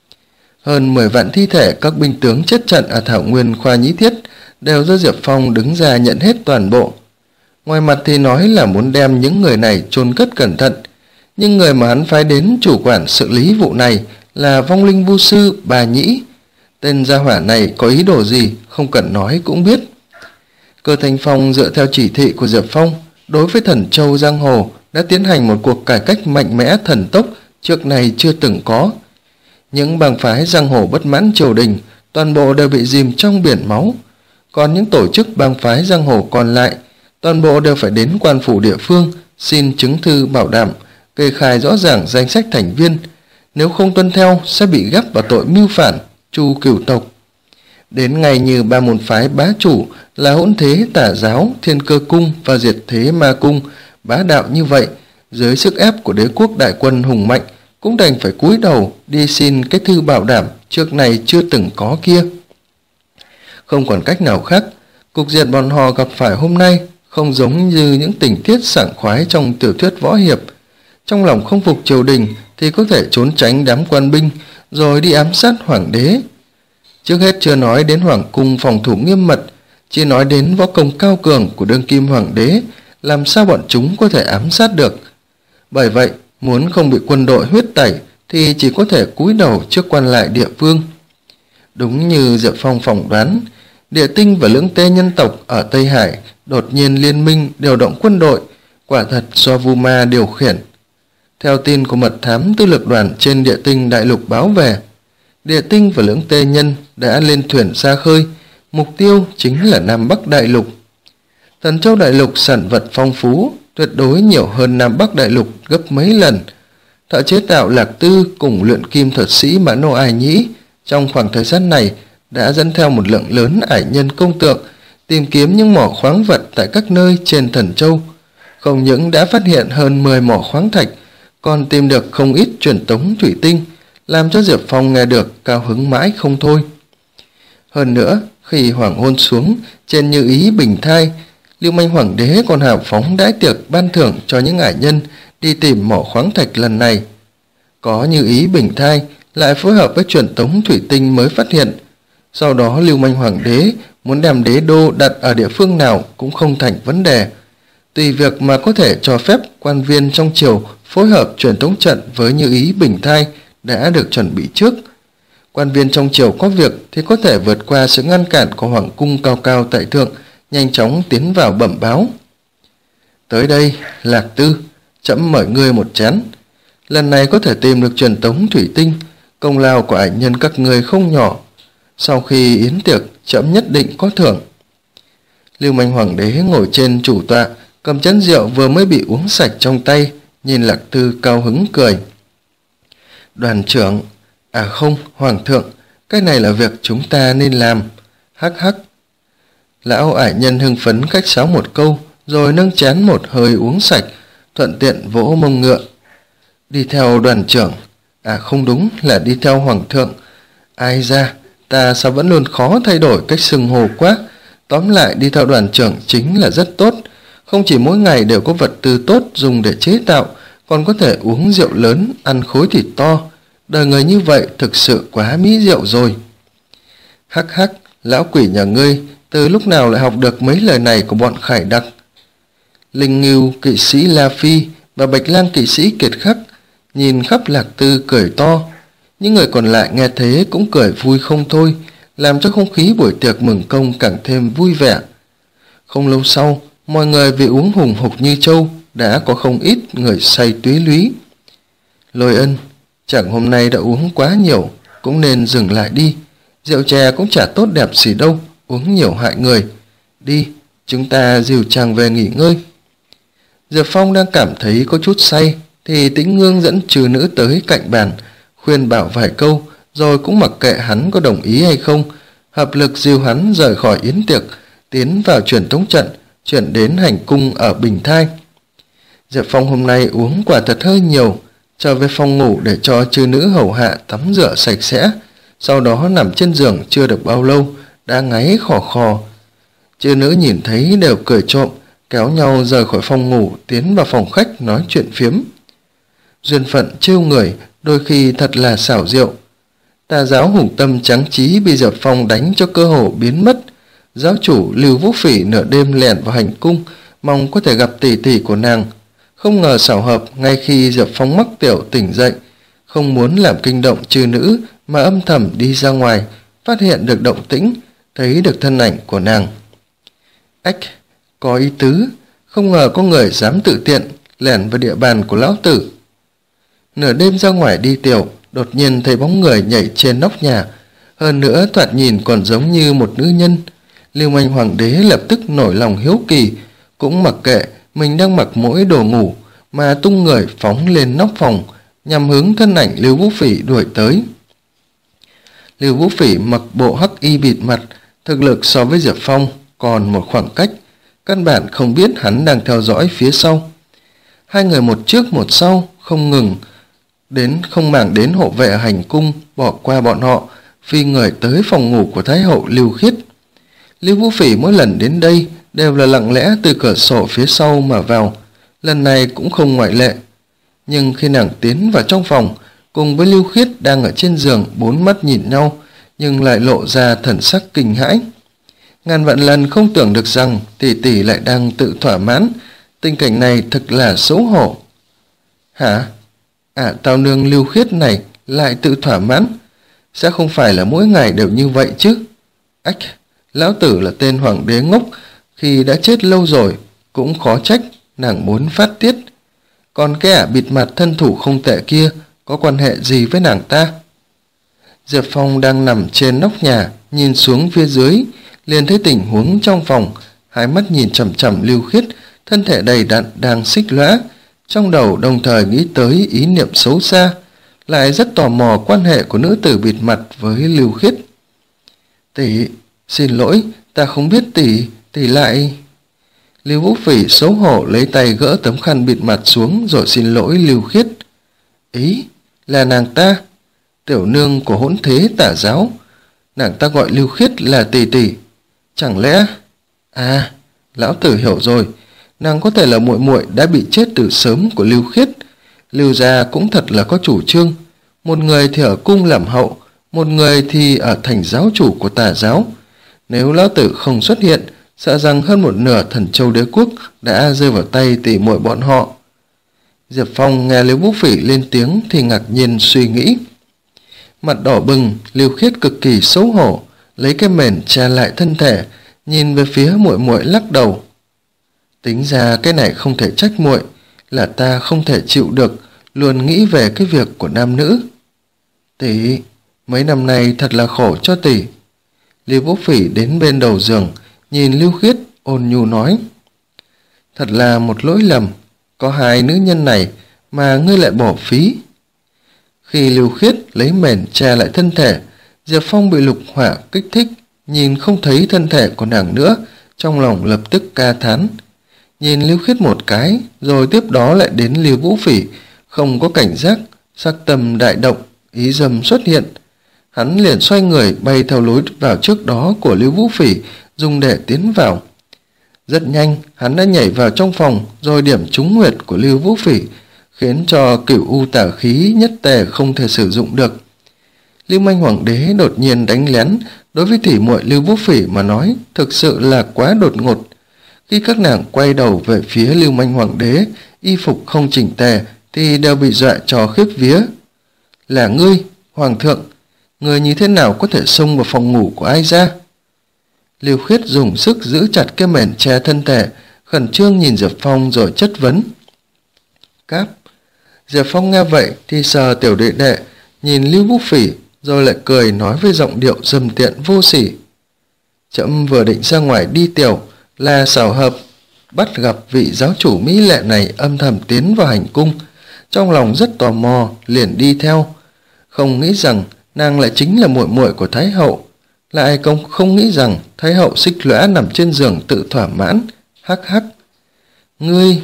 Hơn mười vạn thi thể các binh tướng chết trận ở thảo nguyên Khoa Nhĩ Thiết đều do Diệp Phong đứng ra nhận hết toàn bộ. Ngoài mặt thì nói là muốn đem những người này chôn cất cẩn thận, nhưng người mà hắn phái đến chủ quản xử lý vụ này là vong linh vu sư Bà Nhĩ. Tên gia hỏa này có ý đồ gì không cần nói cũng biết. Cơ Thanh Phong dựa theo chỉ thị của Diệp Phong, đối với Thần Châu Giang Hồ đã tiến hành một cuộc cải cách mạnh mẽ thần tốc trước này chưa từng có. Những bang phái giang hồ bất mãn triều đình toàn bộ đều bị dìm trong biển máu, còn những tổ chức bang phái giang hồ còn lại toàn bộ đều phải đến quan phủ địa phương xin chứng thư bảo đảm, kê khai rõ ràng danh sách thành viên, nếu không tuân theo sẽ bị gắp vào tội mưu phản, tru cửu tộc. Đến ngày như ba môn phái bá chủ là Hỗn Thế Tà Giáo, Thiên Cơ Cung và Diệt Thế Ma Cung bá đạo như vậy, dưới sức ép của đế quốc đại quân hùng mạnh cũng đành phải cúi đầu đi xin cái thư bảo đảm trước này chưa từng có kia. Không còn cách nào khác, cục diện bọn họ gặp phải hôm nay không giống như những tình tiết sảng khoái trong tiểu thuyết võ hiệp. Trong lòng không phục triều đình thì có thể trốn tránh đám quan binh rồi đi ám sát hoàng đế. Trước hết chưa nói đến hoàng cung phòng thủ nghiêm mật, chỉ nói đến võ công cao cường của đương kim hoàng đế, làm sao bọn chúng có thể ám sát được. Bởi vậy, muốn không bị quân đội huyết tẩy thì chỉ có thể cúi đầu trước quan lại địa phương. Đúng như Diệp Phong phỏng đoán, Địa Tinh và Lưỡng Tê nhân tộc ở Tây Hải đột nhiên liên minh điều động quân đội, quả thật do Vu Ma điều khiển. Theo tin của mật thám tư lược đoàn trên Địa Tinh đại lục báo về, Địa Tinh và Lưỡng Tê nhân đã lên thuyền ra khơi, mục tiêu chính là Nam Bắc đại lục. Thần Châu đại lục sản vật phong phú, tuyệt đối nhiều hơn Nam Bắc đại lục gấp mấy lần. Thợ chế tạo Lạc Tư cùng luyện kim thuật sĩ Mã Nô Ải Nhĩ trong khoảng thời gian này đã dẫn theo một lượng lớn ải nhân công tượng tìm kiếm những mỏ khoáng vật tại các nơi trên Thần Châu. Không những đã phát hiện hơn mười mỏ khoáng thạch, còn tìm được không ít truyền tống thủy tinh, làm cho Diệp Phong nghe được cao hứng mãi không thôi. Hơn nữa, khi hoàng hôn xuống trên Như Ý Bình Thai, Lưu Manh Hoàng đế còn hào phóng đãi tiệc ban thưởng cho những ải nhân đi tìm mỏ khoáng thạch lần này. Có Như Ý Bình Thai lại phối hợp với truyền tống thủy tinh mới phát hiện. Sau đó Lưu Manh Hoàng đế muốn đem đế đô đặt ở địa phương nào cũng không thành vấn đề. Tùy việc mà có thể cho phép quan viên trong triều phối hợp truyền tống trận với Như Ý Bình Thai đã được chuẩn bị trước. Quan viên trong triều có việc thì có thể vượt qua sự ngăn cản của hoàng cung cao cao tại thượng, nhanh chóng tiến vào bẩm báo. Tới đây, Lạc Tư, trẫm mời ngươi một chén. Lần này có thể tìm được truyền tống thủy tinh, công lao của ải nhân các ngươi không nhỏ. sau khi yến tiệc trẫm nhất định có thưởng. Lưu Manh Hoàng đế ngồi trên chủ tọa, cầm chén rượu vừa mới bị uống sạch trong tay, nhìn Lạc Tư cao hứng cười. Đoàn trưởng, à không, Hoàng thượng, cái này là việc chúng ta nên làm. Hắc hắc. Lão ải nhân hưng phấn khách sáo một câu, rồi nâng chén một hơi uống sạch, thuận tiện vỗ mông ngựa. Đi theo đoàn trưởng, à không đúng là đi theo Hoàng thượng. Ai ra, ta sao vẫn luôn khó thay đổi cách xưng hô quá. Tóm lại đi theo đoàn trưởng chính là rất tốt. Không chỉ mỗi ngày đều có vật tư tốt dùng để chế tạo, còn có thể uống rượu lớn, ăn khối thịt to. Đời người như vậy thực sự quá mỹ diệu rồi. Hắc hắc, lão quỷ nhà ngươi, từ lúc nào lại học được mấy lời này của bọn khải đặc? Linh Ngưu kỵ sĩ La Phi và Bạch Lang kỵ sĩ Kiệt Khắc nhìn khắp Lạc Tư cười to. Những người còn lại nghe thế cũng cười vui không thôi, làm cho không khí buổi tiệc mừng công càng thêm vui vẻ. Không lâu sau, mọi người vì uống hùng hục như trâu, đã có không ít người say túy lúy. Lôi Ân, chẳng hôm nay đã uống quá nhiều, cũng nên dừng lại đi. Rượu chè cũng chả tốt đẹp gì đâu, uống nhiều hại người. Đi, chúng ta dìu chàng về nghỉ ngơi. Diệp Phong đang cảm thấy có chút say, thì Tĩnh Ngương dẫn trừ nữ tới cạnh bàn, khuyên bảo vài câu, rồi cũng mặc kệ hắn có đồng ý hay không, hợp lực dìu hắn rời khỏi yến tiệc, tiến vào truyền tống trận, chuyển đến hành cung ở Bình Thai. Diệp Phong hôm nay uống quả thật hơi nhiều, trở về phòng ngủ để cho trừ nữ hầu hạ tắm rửa sạch sẽ, sau đó nằm trên giường chưa được bao lâu, đã ngáy khò khò. Trừ nữ nhìn thấy đều cười trộm, kéo nhau rời khỏi phòng ngủ, tiến vào phòng khách nói chuyện phiếm. Duyên phận trêu người, đôi khi thật là xảo diệu. Tà giáo hùng tâm trắng trí bị Diệp Phong đánh cho cơ hồ biến mất. Giáo chủ Lưu Vũ Phỉ nửa đêm lẻn vào hành cung, mong có thể gặp tỷ tỷ của nàng. Không ngờ xảo hợp ngay khi Diệp Phong mắc tiểu tỉnh dậy, không muốn làm kinh động trừ nữ mà âm thầm đi ra ngoài, phát hiện được động tĩnh, thấy được thân ảnh của nàng. Ách, có ý tứ, không ngờ có người dám tự tiện lẻn vào địa bàn của lão tử. Nửa đêm ra ngoài đi tiểu, đột nhiên thấy bóng người nhảy trên nóc nhà, hơn nữa thoạt nhìn còn giống như một nữ nhân. Lưu Manh Hoàng đế lập tức nổi lòng hiếu kỳ, cũng mặc kệ mình đang mặc mỗi đồ ngủ mà tung người phóng lên nóc phòng, nhằm hướng thân ảnh Lưu Vũ Phỉ đuổi tới. Lưu Vũ Phỉ mặc bộ hắc y bịt mặt, thực lực so với Diệp Phong còn một khoảng cách, căn bản không biết hắn đang theo dõi phía sau. Hai người một trước một sau, không ngừng đến không màng đến hộ vệ hành cung, bỏ qua bọn họ, phi người tới phòng ngủ của Thái hậu Lưu Khiết. Lưu Vũ Phỉ mỗi lần đến đây đều là lặng lẽ từ cửa sổ phía sau mà vào, lần này cũng không ngoại lệ. Nhưng khi nàng tiến vào trong phòng, cùng với Lưu Khiết đang ở trên giường bốn mắt nhìn nhau, nhưng lại lộ ra thần sắc kinh hãi. Ngàn vạn lần không tưởng được rằng tỷ tỷ lại đang tự thỏa mãn, tình cảnh này thật là xấu hổ. Hả? À, tao nương Lưu Khiết này lại tự thỏa mãn, sẽ không phải là mỗi ngày đều như vậy chứ? Ách, lão tử là tên hoàng đế ngốc, khi đã chết lâu rồi, cũng khó trách nàng muốn phát tiết. Còn cái ả bịt mặt thân thủ không tệ kia có quan hệ gì với nàng ta? Diệp Phong đang nằm trên nóc nhà, nhìn xuống phía dưới, liền thấy tình huống trong phòng, hai mắt nhìn chằm chằm Lưu Khiết, thân thể đầy đặn đang xích lõa, trong đầu đồng thời nghĩ tới ý niệm xấu xa, lại rất tò mò quan hệ của nữ tử bịt mặt với Lưu Khiết. Tỷ, xin lỗi, ta không biết tỷ, tỷ lại... Lưu Vũ Phỉ xấu hổ lấy tay gỡ tấm khăn bịt mặt xuống rồi xin lỗi Lưu Khiết. Ý, là nàng ta, tiểu nương của hỗn thế tả giáo. Nàng ta gọi Lưu Khiết là tỷ tỷ. Chẳng lẽ... À, lão tử hiểu rồi, nàng có thể là muội muội đã bị chết từ sớm của Lưu Khiết. Lưu gia cũng thật là có chủ trương, một người thì ở cung làm hậu, một người thì ở thành giáo chủ của tà giáo. Nếu lão tử không xuất hiện, sợ rằng hơn một nửa thần châu đế quốc đã rơi vào tay tỷ muội bọn họ. Diệp Phong nghe Lưu Vũ Phỉ lên tiếng thì ngạc nhiên suy nghĩ. Mặt đỏ bừng, Lưu Khiết cực kỳ xấu hổ, lấy cái mền che lại thân thể, nhìn về phía muội muội lắc đầu. Tính ra cái này không thể trách muội, là ta không thể chịu được, luôn nghĩ về cái việc của nam nữ. Tỷ, mấy năm nay thật là khổ cho tỷ. Lưu Vũ Phỉ đến bên đầu giường, nhìn Lưu Khiết ôn nhu nói: thật là một lỗi lầm, có hai nữ nhân này mà ngươi lại bỏ phí. Khi Lưu Khiết lấy mền che lại thân thể, Diệp Phong bị lục hỏa kích thích, nhìn không thấy thân thể của nàng nữa, trong lòng lập tức ca thán. Nhìn Lưu Khiết một cái, rồi tiếp đó lại đến Lưu Vũ Phỉ, không có cảnh giác, sắc tâm đại động, ý dâm xuất hiện. Hắn liền xoay người bay theo lối vào trước đó của Lưu Vũ Phỉ, dùng để tiến vào. Rất nhanh, hắn đã nhảy vào trong phòng, rồi điểm trúng nguyệt của Lưu Vũ Phỉ, khiến cho cửu u tà khí nhất tề không thể sử dụng được. Lưu Manh Hoàng đế đột nhiên đánh lén, đối với tỷ muội Lưu Vũ Phỉ mà nói thực sự là quá đột ngột. Khi các nàng quay đầu về phía Lưu Manh Hoàng đế, y phục không chỉnh tề thì đều bị dọa cho khiếp vía. Là ngươi, Hoàng thượng, người như thế nào có thể xông vào phòng ngủ của ai ra? Lưu Khiết dùng sức giữ chặt cái mền che thân thể, khẩn trương nhìn Diệp Phong rồi chất vấn. Cáp. Diệp Phong nghe vậy thì sờ tiểu đệ đệ, nhìn Lưu Vũ Phỉ, rồi lại cười nói với giọng điệu dâm tiện vô sỉ. Trẫm vừa định ra ngoài đi tiểu, là xảo hợp bắt gặp vị giáo chủ mỹ lệ này âm thầm tiến vào hành cung, trong lòng rất tò mò, liền đi theo. Không nghĩ rằng nàng lại chính là muội muội của Thái hậu, lại không không nghĩ rằng Thái hậu xích lõa nằm trên giường tự thỏa mãn. Hắc hắc. Ngươi.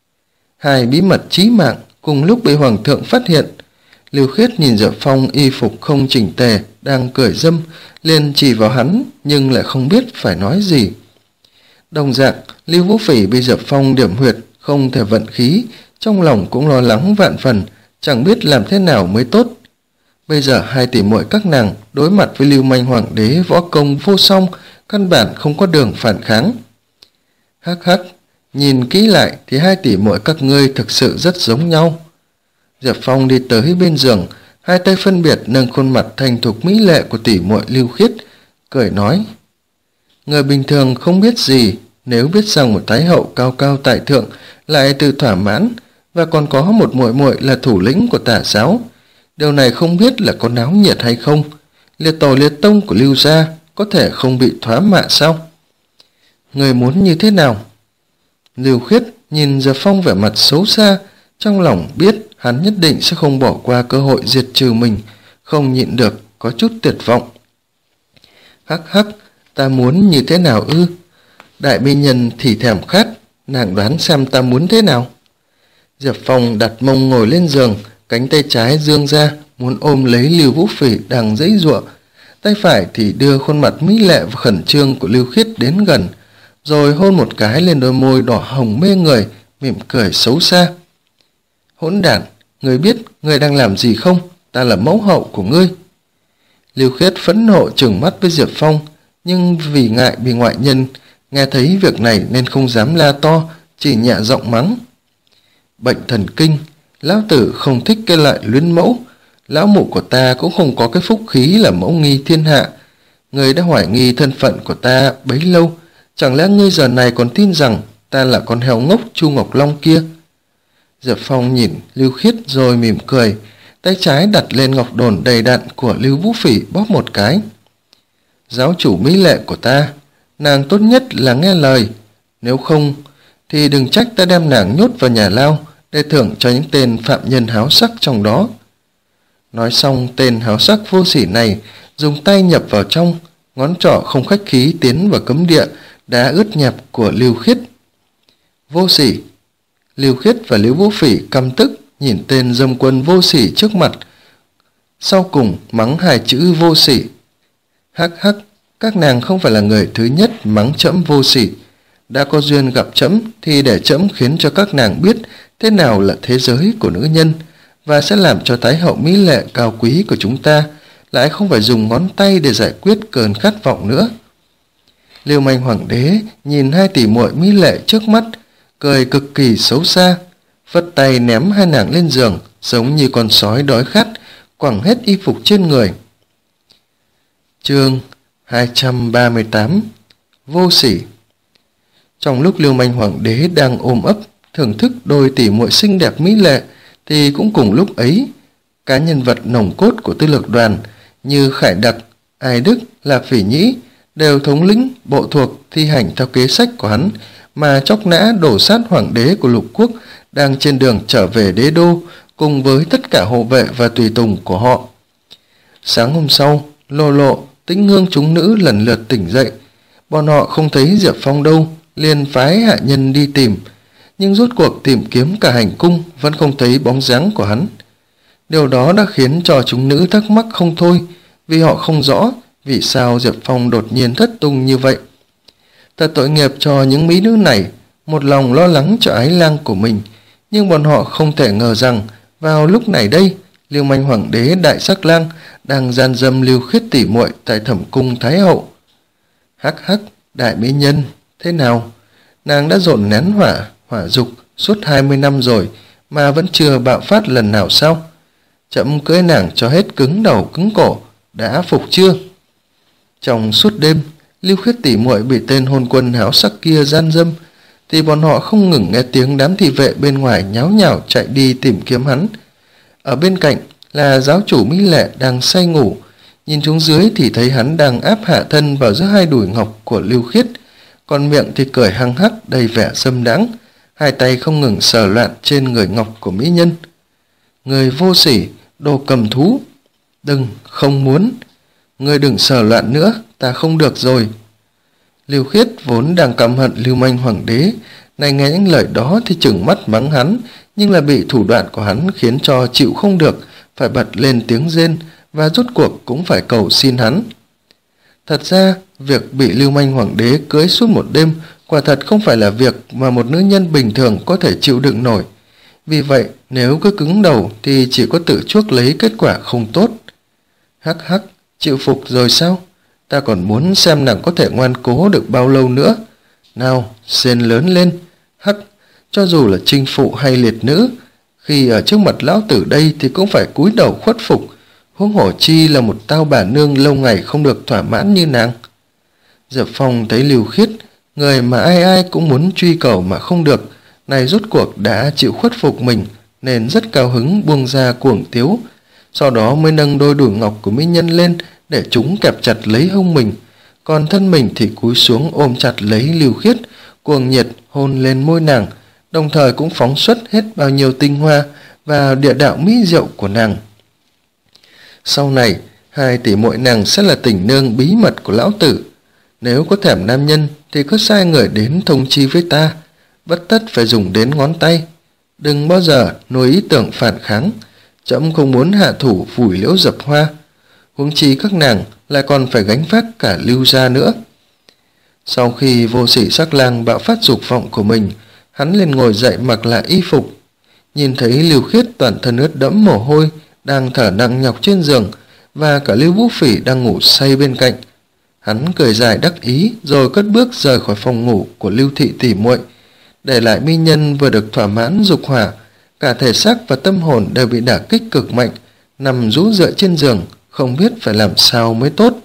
Hai bí mật chí mạng cùng lúc bị hoàng thượng phát hiện. Lưu Khiết nhìn Diệp Phong y phục không chỉnh tề, đang cười dâm, liền chỉ vào hắn, nhưng lại không biết phải nói gì. Đồng dạng, Lưu Vũ Phỉ bị Diệp Phong điểm huyệt, không thể vận khí, trong lòng cũng lo lắng vạn phần, chẳng biết làm thế nào mới tốt. Bây giờ hai tỷ muội các nàng đối mặt với Lưu Manh Hoàng đế võ công vô song, căn bản không có đường phản kháng. Hắc hắc, nhìn kỹ lại thì hai tỷ muội các ngươi thực sự rất giống nhau. Diệp Phong đi tới bên giường, hai tay phân biệt nâng khuôn mặt thành thục mỹ lệ của tỷ muội Lưu Khiết, cười nói: người bình thường không biết gì, nếu biết rằng một thái hậu cao cao tại thượng lại tự thỏa mãn, và còn có một muội muội là thủ lĩnh của Tả giáo, điều này không biết là có náo nhiệt hay không. Liệt tổ liệt tông của Lưu gia có thể không bị thoá mạ sao? Người muốn như thế nào? Lưu Khiết nhìn Diệp Phong vẻ mặt xấu xa, trong lòng biết hắn nhất định sẽ không bỏ qua cơ hội diệt trừ mình, không nhịn được, có chút tuyệt vọng. Hắc hắc, ta muốn như thế nào ư? Đại mỹ nhân thì thèm khát, nàng đoán xem ta muốn thế nào? Diệp Phong đặt mông ngồi lên giường, cánh tay trái dương ra, muốn ôm lấy Lưu Vũ Phỉ đang giãy giụa, tay phải thì đưa khuôn mặt mỹ lệ và khẩn trương của Lưu Khiết đến gần, rồi hôn một cái lên đôi môi đỏ hồng mê người, mỉm cười xấu xa. Hỗn đản, ngươi biết ngươi đang làm gì không? Ta là mẫu hậu của ngươi. Lưu Khiết phẫn nộ trừng mắt với Diệp Phong, nhưng vì ngại bị ngoại nhân nghe thấy việc này nên không dám la to, chỉ nhẹ giọng mắng. Bệnh thần kinh, lão tử không thích cái loại luyến mẫu, lão mụ của ta cũng không có cái phúc khí là mẫu nghi thiên hạ. Ngươi đã hoài nghi thân phận của ta bấy lâu, chẳng lẽ ngươi giờ này còn tin rằng ta là con heo ngốc Chu Ngọc Long kia? Diệp Phong nhìn Lưu Khiết rồi mỉm cười, tay trái đặt lên ngọc đồn đầy đặn của Lưu Vũ Phỉ bóp một cái. Giáo chủ mỹ lệ của ta, nàng tốt nhất là nghe lời, nếu không thì đừng trách ta đem nàng nhốt vào nhà lao để thưởng cho những tên phạm nhân háo sắc trong đó. Nói xong, tên háo sắc vô sỉ này dùng tay nhập vào trong, ngón trỏ không khách khí tiến vào cấm địa đá ướt nhẹp của Lưu Khiết. Vô sỉ. Lưu Khiết và Lưu Vũ Phỉ căm tức nhìn tên dâm quân vô sỉ trước mặt, sau cùng mắng hai chữ vô sỉ. Hắc hắc, các nàng không phải là người thứ nhất mắng trẫm vô sỉ. Đã có duyên gặp trẫm thì để trẫm khiến cho các nàng biết thế nào là thế giới của nữ nhân, và sẽ làm cho thái hậu mỹ lệ cao quý của chúng ta lại không phải dùng ngón tay để giải quyết cơn khát vọng nữa. Lưu Manh Hoàng đế nhìn hai tỷ muội mỹ lệ trước mắt, cười cực kỳ xấu xa, phất tay ném hai nàng lên giường, giống như con sói đói khát, quẳng hết y phục trên người. Chương hai trăm ba mươi tám. Vô sỉ. Trong lúc Lưu Manh Hoàng đế đang ôm ấp thưởng thức đôi tỷ muội xinh đẹp mỹ lệ, thì cũng cùng lúc ấy, cá nhân vật nòng cốt của tư lược đoàn như Khải Đặc, Ai Đức, Lạp Phỉ Nhĩ đều thống lĩnh bộ thuộc thi hành theo kế sách của hắn mà chóc nã đổ sát hoàng đế của lục quốc đang trên đường trở về đế đô cùng với tất cả hộ vệ và tùy tùng của họ. Sáng hôm sau, Lô Lộ, Tĩnh Hương chúng nữ lần lượt tỉnh dậy. Bọn họ không thấy Diệp Phong đâu, liền phái hạ nhân đi tìm, nhưng rốt cuộc tìm kiếm cả hành cung vẫn không thấy bóng dáng của hắn. Điều đó đã khiến cho chúng nữ thắc mắc không thôi, vì họ không rõ vì sao Diệp Phong đột nhiên thất tung như vậy. Thật tội nghiệp cho những mỹ nữ này, một lòng lo lắng cho ái lang của mình, nhưng bọn họ không thể ngờ rằng vào lúc này đây, Lưu Manh Hoàng đế Đại Sắc Lang đang gian dâm Lưu Khiết tỷ muội tại Thẩm cung Thái hậu. Hắc hắc, đại mỹ nhân, thế nào? Nàng đã dồn nén hỏa, hỏa dục suốt hai mươi năm rồi mà vẫn chưa bạo phát lần nào sao? Chậm cưới nàng cho hết cứng đầu cứng cổ, đã phục chưa? Trong suốt đêm, Lưu Khiết tỷ muội bị tên hôn quân háo sắc kia gian dâm, thì bọn họ không ngừng nghe tiếng đám thị vệ bên ngoài nháo nhào chạy đi tìm kiếm hắn. Ở bên cạnh là giáo chủ Mỹ Lệ đang say ngủ, nhìn xuống dưới thì thấy hắn đang áp hạ thân vào giữa hai đùi ngọc của Lưu Khiết, còn miệng thì cười hăng hắc đầy vẻ dâm đãng, hai tay không ngừng sờ loạn trên người ngọc của mỹ nhân. Người vô sỉ, đồ cầm thú! Đừng, không muốn! Người đừng sờ loạn nữa, ta không được rồi. Lưu Khiết vốn đang căm hận Lưu Manh Hoàng đế, này nghe những lời đó thì trừng mắt mắng hắn, nhưng là bị thủ đoạn của hắn khiến cho chịu không được, phải bật lên tiếng rên và rốt cuộc cũng phải cầu xin hắn. Thật ra, việc bị Lưu Manh Hoàng đế cưới suốt một đêm quả thật không phải là việc mà một nữ nhân bình thường có thể chịu đựng nổi. Vì vậy, nếu cứ cứng đầu thì chỉ có tự chuốc lấy kết quả không tốt. Hắc hắc, chịu phục rồi sao? Ta còn muốn xem nàng có thể ngoan cố được bao lâu nữa. Nào, rên lớn lên. Hắc, cho dù là chinh phụ hay liệt nữ, khi ở trước mặt lão tử đây thì cũng phải cúi đầu khuất phục, huống hổ chi là một tao bà nương lâu ngày không được thỏa mãn như nàng. Diệp Phong thấy Lưu Khiết, người mà ai ai cũng muốn truy cầu mà không được, này rốt cuộc đã chịu khuất phục mình, nên rất cao hứng buông ra cuồng tiếu, sau đó mới nâng đôi đùi ngọc của mỹ nhân lên để chúng kẹp chặt lấy hông mình, còn thân mình thì cúi xuống ôm chặt lấy Lưu Khiết, cuồng nhiệt hôn lên môi nàng, đồng thời cũng phóng xuất hết bao nhiêu tinh hoa vào địa đạo mỹ diệu của nàng. Sau này, hai tỷ muội nàng sẽ là tình nương bí mật của lão tử. Nếu có thèm nam nhân thì cứ sai người đến thông chi với ta, bất tất phải dùng đến ngón tay. Đừng bao giờ nuôi ý tưởng phản kháng, trẫm không muốn hạ thủ phủi liễu dập hoa. Huống chi các nàng lại còn phải gánh vác cả Lưu gia nữa. Sau khi vô sỉ Sắc Lang bạo phát dục vọng của mình, hắn liền ngồi dậy mặc lại y phục. Nhìn thấy Lưu Khiết toàn thân ướt đẫm mồ hôi, đang thở nặng nhọc trên giường, và cả Lưu Vũ Phỉ đang ngủ say bên cạnh. Hắn cười dài đắc ý rồi cất bước rời khỏi phòng ngủ của Lưu thị tỷ muội, để lại mỹ nhân vừa được thỏa mãn dục hỏa, cả thể xác và tâm hồn đều bị đả kích cực mạnh, nằm rũ rượi trên giường, không biết phải làm sao mới tốt.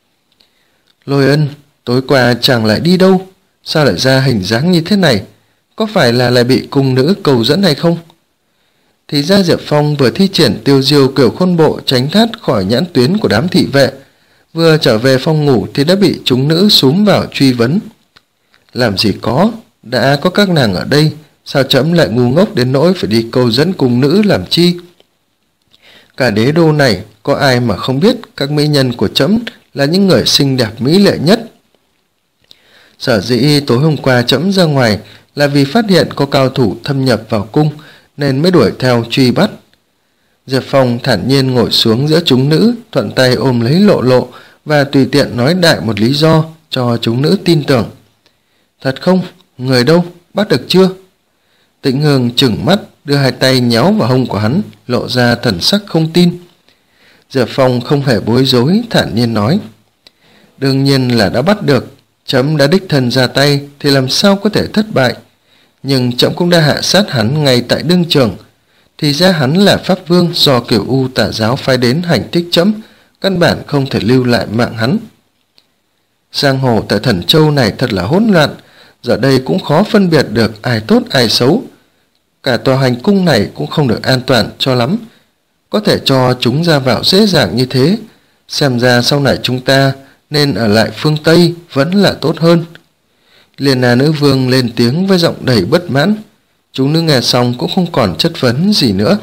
Lôi Ân, tối qua chàng lại đi đâu? Sao lại ra hình dáng như thế này? Có phải là lại bị cung nữ cầu dẫn hay không? Thì ra Diệp Phong vừa thi triển tiêu diêu kiểu khôn bộ tránh thoát khỏi nhãn tuyến của đám thị vệ, vừa trở về phòng ngủ thì đã bị chúng nữ xúm vào truy vấn. Làm gì có, đã có các nàng ở đây, sao trẫm lại ngu ngốc đến nỗi phải đi câu dẫn cung nữ làm chi? Cả đế đô này có ai mà không biết các mỹ nhân của trẫm là những người xinh đẹp mỹ lệ nhất. Sở dĩ tối hôm qua trẫm ra ngoài là vì phát hiện có cao thủ thâm nhập vào cung, nên mới đuổi theo truy bắt. Diệp Phong thản nhiên ngồi xuống giữa chúng nữ, thuận tay ôm lấy Lộ Lộ và tùy tiện nói đại một lý do cho chúng nữ tin tưởng. Thật không? Người đâu? Bắt được chưa? Tĩnh Hương trừng mắt, đưa hai tay nhéo vào hông của hắn, lộ ra thần sắc không tin. Diệp Phong không hề bối rối, thản nhiên nói. Đương nhiên là đã bắt được, trẫm đã đích thân ra tay thì làm sao có thể thất bại. Nhưng trẫm cũng đã hạ sát hắn ngay tại đương trường. Thì ra hắn là pháp vương do Cửu U Tà giáo phái đến hành thích trẫm, căn bản không thể lưu lại mạng hắn. Giang hồ tại Thần Châu này thật là hỗn loạn, giờ đây cũng khó phân biệt được ai tốt ai xấu. Cả tòa hành cung này cũng không được an toàn cho lắm, có thể cho chúng ra vào dễ dàng như thế. Xem ra sau này chúng ta nên ở lại phương Tây vẫn là tốt hơn. Liên Na nữ vương lên tiếng với giọng đầy bất mãn. Chúng nữ nghe xong cũng không còn chất vấn gì nữa.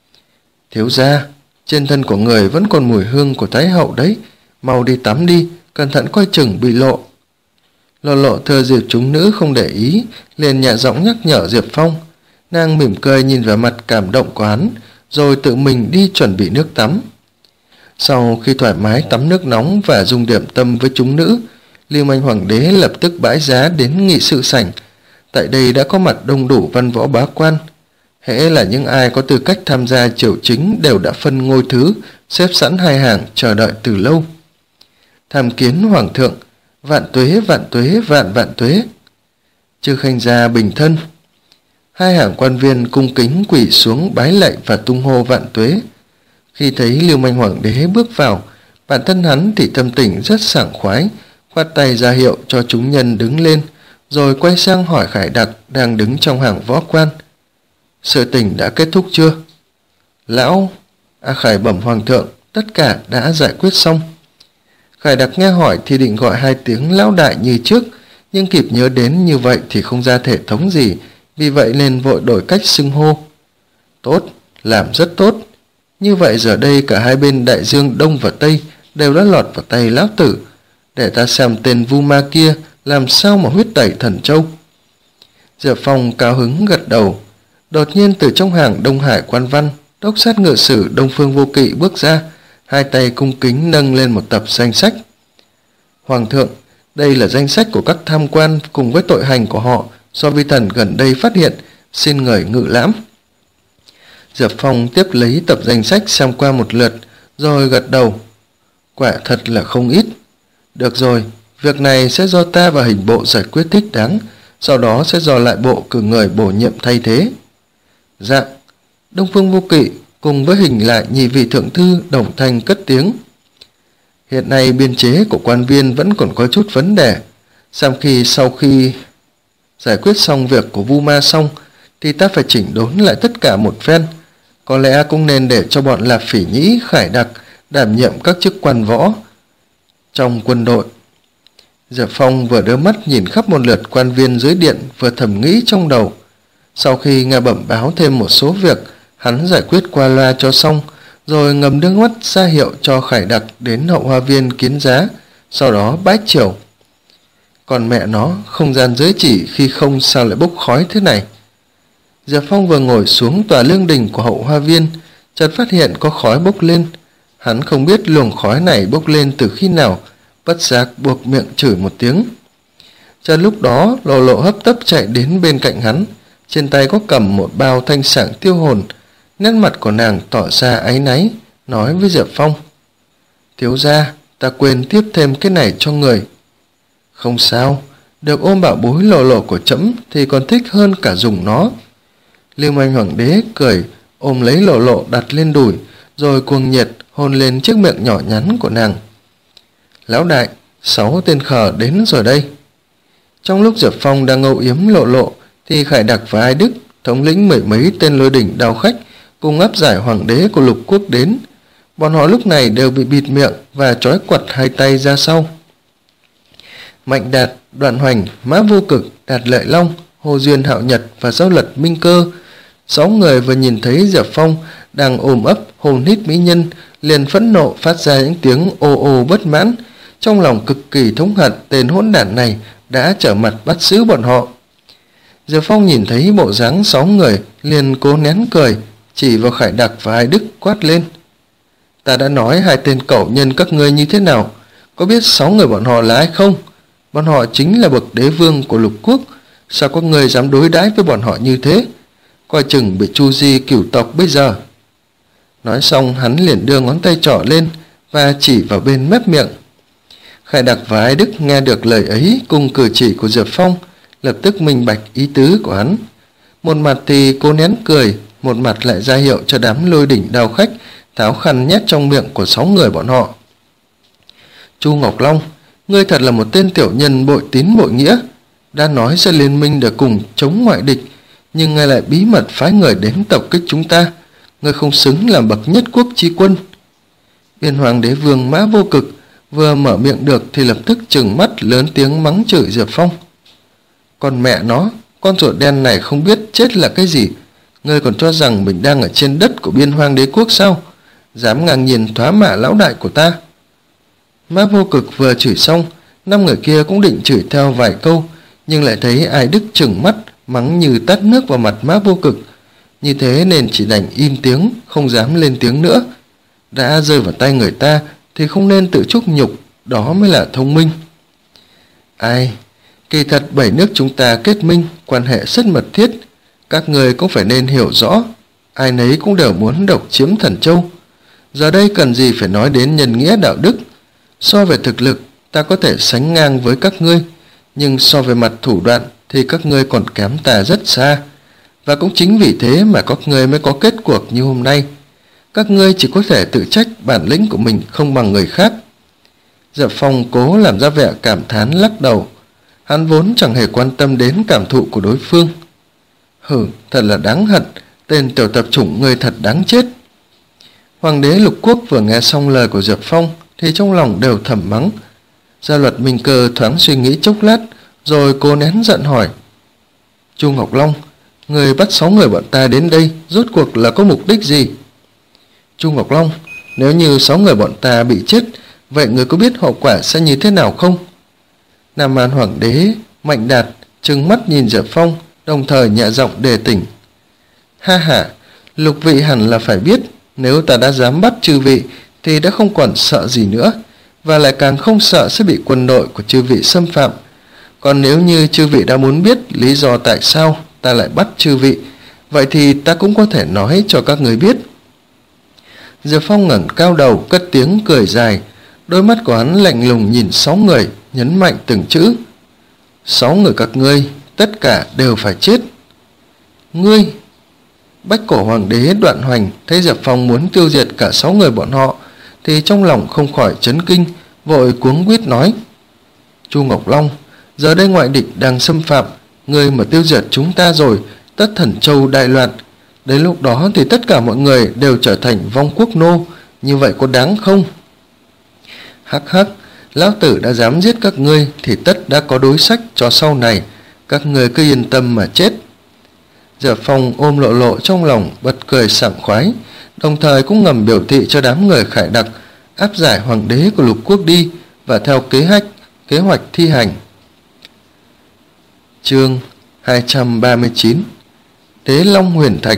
Thiếu gia, trên thân của người vẫn còn mùi hương của Thái hậu đấy, mau đi tắm đi, cẩn thận coi chừng bị lộ. Lộ lộ thừa dịp chúng nữ không để ý, liền nhẹ giọng nhắc nhở Diệp Phong. Nàng mỉm cười nhìn vào mặt cảm động của hắn, rồi tự mình đi chuẩn bị nước tắm. Sau khi thoải mái tắm nước nóng và dùng điểm tâm với chúng nữ, Lưu Manh Hoàng đế lập tức bãi giá đến nghị sự sảnh. Tại đây đã có mặt đông đủ văn võ bá quan. Hễ là những ai có tư cách tham gia triều chính đều đã phân ngôi thứ, xếp sẵn hai hàng chờ đợi từ lâu. Tham kiến hoàng thượng, vạn tuế vạn tuế vạn vạn tuế. Chư khanh gia bình thân. Hai hàng quan viên cung kính quỳ xuống bái lạy và tung hô vạn tuế. Khi thấy Lưu Manh Hoàng đế bước vào, bản thân hắn thì tâm tình rất sảng khoái, khoát tay ra hiệu cho chúng nhân đứng lên, rồi quay sang hỏi Khải Đặc đang đứng trong hàng võ quan. Sự tình đã kết thúc chưa? Lão, A Khải bẩm hoàng thượng, tất cả đã giải quyết xong. Khải Đặc nghe hỏi thì định gọi hai tiếng lão đại như trước, nhưng kịp nhớ đến như vậy thì không ra thể thống gì, vì vậy nên vội đổi cách xưng hô. Tốt, làm rất tốt. Như vậy giờ đây cả hai bên đại dương Đông và Tây đều đã lọt vào tay lão tử. Để ta xem tên Vu Ma kia làm sao mà huyết tẩy thần châu. Diệp Phong cao hứng gật đầu. Đột nhiên từ trong hàng Đông Hải quan văn, đốc sát ngự sử Đông Phương Vô Kỵ bước ra, hai tay cung kính nâng lên một tập danh sách. Hoàng thượng, đây là danh sách của các tham quan cùng với tội hành của họ do vi thần gần đây phát hiện, xin người ngự lãm. Diệp Phong tiếp lấy tập danh sách xem qua một lượt, rồi gật đầu. Quả thật là không ít. Được rồi, việc này sẽ do ta và hình bộ giải quyết thích đáng, sau đó sẽ do lại bộ cử người bổ nhiệm thay thế. Dạ. Đông Phương Vô Kỵ cùng với hình lại nhị vị thượng thư đồng thanh cất tiếng. Hiện nay biên chế của quan viên vẫn còn có chút vấn đề. Sau khi sau khi giải quyết xong việc của Vu Ma xong, thì ta phải chỉnh đốn lại tất cả một phen. Có lẽ cũng nên để cho bọn Lạp Phỉ Nhĩ, Khải Đặc đảm nhiệm các chức quan võ trong quân đội. Diệp Phong vừa đưa mắt nhìn khắp một lượt quan viên dưới điện, vừa thầm nghĩ trong đầu. Sau khi nghe bẩm báo thêm một số việc, hắn giải quyết qua loa cho xong, rồi ngầm đưa mắt ra hiệu cho Khải Đặc đến hậu hoa viên kiến giá, sau đó bái triều. Còn mẹ nó, không gian giới chỉ khi không sao lại bốc khói thế này. Diệp Phong vừa ngồi xuống tòa lương đình của hậu hoa viên, chợt phát hiện có khói bốc lên. Hắn không biết luồng khói này bốc lên từ khi nào, bất giác buộc miệng chửi một tiếng. Chợt lúc đó, Lộ Lộ hấp tấp chạy đến bên cạnh hắn, trên tay có cầm một bao thanh sảng tiêu hồn. Nét mặt của nàng tỏ ra áy náy, nói với Diệp Phong. Thiếu gia, ta quên tiếp thêm cái này cho người. Không sao, được ôm bảo bối Lộ Lộ của trẫm thì còn thích hơn cả dùng nó. Lưu Manh Hoàng đế cười, ôm lấy Lộ Lộ đặt lên đùi, rồi cuồng nhiệt hôn lên chiếc miệng nhỏ nhắn của nàng. Lão đại, sáu tên khờ đến rồi đây. Trong lúc Diệp Phong đang âu yếm Lộ Lộ, thì Khải Đặc và Ai Đức, thống lĩnh mười mấy tên lôi đỉnh đao khách, cùng áp giải hoàng đế của lục quốc đến. Bọn họ lúc này đều bị bịt miệng và trói quặt hai tay ra sau. Mạnh Đạt, Đoạn Hoành, Mã Vô Cực, Đạt Lợi Long, Hồ Duyên Hạo Nhật và Giao Lật Minh Cơ, sáu người vừa nhìn thấy Diệp Phong đang ôm ấp hồn hít mỹ nhân, liền phẫn nộ phát ra những tiếng ô ô bất mãn, trong lòng cực kỳ thống hận tên hỗn đản này đã trở mặt bắt giữ bọn họ. Diệp Phong nhìn thấy bộ dáng sáu người, liền cố nén cười, chỉ vào Khải Đặc và Ai Đức quát lên. Ta đã nói hai tên cẩu nhân các ngươi như thế nào, có biết sáu người bọn họ là ai không? Bọn họ chính là bậc đế vương của lục quốc, sao có người dám đối đãi với bọn họ như thế? Coi chừng bị chu di cửu tộc bây giờ. Nói xong hắn liền đưa ngón tay trỏ lên và chỉ vào bên mép miệng. Khải Đặc và Ai Đức nghe được lời ấy cùng cử chỉ của Diệp Phong, lập tức minh bạch ý tứ của hắn. Một mặt thì cô nén cười, một mặt lại ra hiệu cho đám lôi đỉnh đao khách tháo khăn nhét trong miệng của sáu người bọn họ. Chu Ngọc Long, ngươi thật là một tên tiểu nhân bội tín bội nghĩa, đã nói sẽ liên minh để cùng chống ngoại địch, nhưng ngươi lại bí mật phái người đến tập kích chúng ta. Ngươi không xứng làm bậc nhất quốc chi quân. Biên Hoàng đế vương Mã Vô Cực vừa mở miệng được thì lập tức trừng mắt lớn tiếng mắng chửi Diệp Phong. Còn mẹ nó, con chuột đen này không biết chết là cái gì, ngươi còn cho rằng mình đang ở trên đất của Biên Hoang Đế quốc sao? Dám ngang nhiên thoá mạ lão đại của ta. Mã Vô Cực vừa chửi xong, năm người kia cũng định chửi theo vài câu, nhưng lại thấy Ai Đức trừng mắt mắng như tát nước vào mặt Mã Vô Cực, như thế nên chỉ đành im tiếng, không dám lên tiếng nữa. Đã rơi vào tay người ta thì không nên tự chuốc nhục, đó mới là thông minh. Ai, kỳ thật bảy nước chúng ta kết minh, quan hệ rất mật thiết, các người cũng phải nên hiểu rõ, ai nấy cũng đều muốn độc chiếm Thần Châu. Giờ đây cần gì phải nói đến nhân nghĩa đạo đức. So về thực lực, ta có thể sánh ngang với các ngươi, nhưng so về mặt thủ đoạn thì các ngươi còn kém ta rất xa. Và cũng chính vì thế mà các ngươi mới có kết cuộc như hôm nay. Các ngươi chỉ có thể tự trách bản lĩnh của mình không bằng người khác. Diệp Phong cố làm ra vẻ cảm thán lắc đầu. Hắn vốn chẳng hề quan tâm đến cảm thụ của đối phương. Hừ, thật là đáng hận, tên tiểu tập chủng ngươi thật đáng chết. Hoàng đế Lục Quốc vừa nghe xong lời của Diệp Phong thì trong lòng đều thầm mắng. Gia Luật Minh Cơ thoáng suy nghĩ chốc lát, rồi cô nén giận hỏi. Chu Ngọc Long, người bắt sáu người bọn ta đến đây rốt cuộc là có mục đích gì? Chu Ngọc Long, nếu như sáu người bọn ta bị chết, vậy người có biết hậu quả sẽ như thế nào không? Nam Man Hoàng đế Mạnh Đạt trừng mắt nhìn Diệp Phong, đồng thời nhẹ giọng đề tỉnh. Ha ha, Lục vị hẳn là phải biết, nếu ta đã dám bắt chư vị thì đã không còn sợ gì nữa, và lại càng không sợ sẽ bị quân đội của chư vị xâm phạm. Còn nếu như chư vị đã muốn biết lý do tại sao ta lại bắt chư vị, vậy thì ta cũng có thể nói cho các người biết. Diệp Phong ngẩng cao đầu, cất tiếng cười dài, đôi mắt của hắn lạnh lùng nhìn sáu người, nhấn mạnh từng chữ. Sáu người các ngươi, tất cả đều phải chết. Ngươi! Bách Cổ Hoàng đế Đoạn Hoành thấy Diệp Phong muốn tiêu diệt cả sáu người bọn họ, thì trong lòng không khỏi chấn kinh, vội cuống quýt nói. Chu Ngọc Long, giờ đây ngoại địch đang xâm phạm, ngươi mà tiêu diệt chúng ta rồi, tất Thần Châu đại loạn. Đến lúc đó thì tất cả mọi người đều trở thành vong quốc nô, như vậy có đáng không? Hắc hắc, lão tử đã dám giết các ngươi thì tất đã có đối sách cho sau này, các ngươi cứ yên tâm mà chết. Diệp Phong ôm lộ lộ trong lòng, bật cười sảng khoái, đồng thời cũng ngầm biểu thị cho đám người Khải Đặc áp giải hoàng đế của Lục Quốc đi và theo kế hoạch kế hoạch thi hành. Chương hai trăm ba mươi chín. Đế Long Huyền Thạch.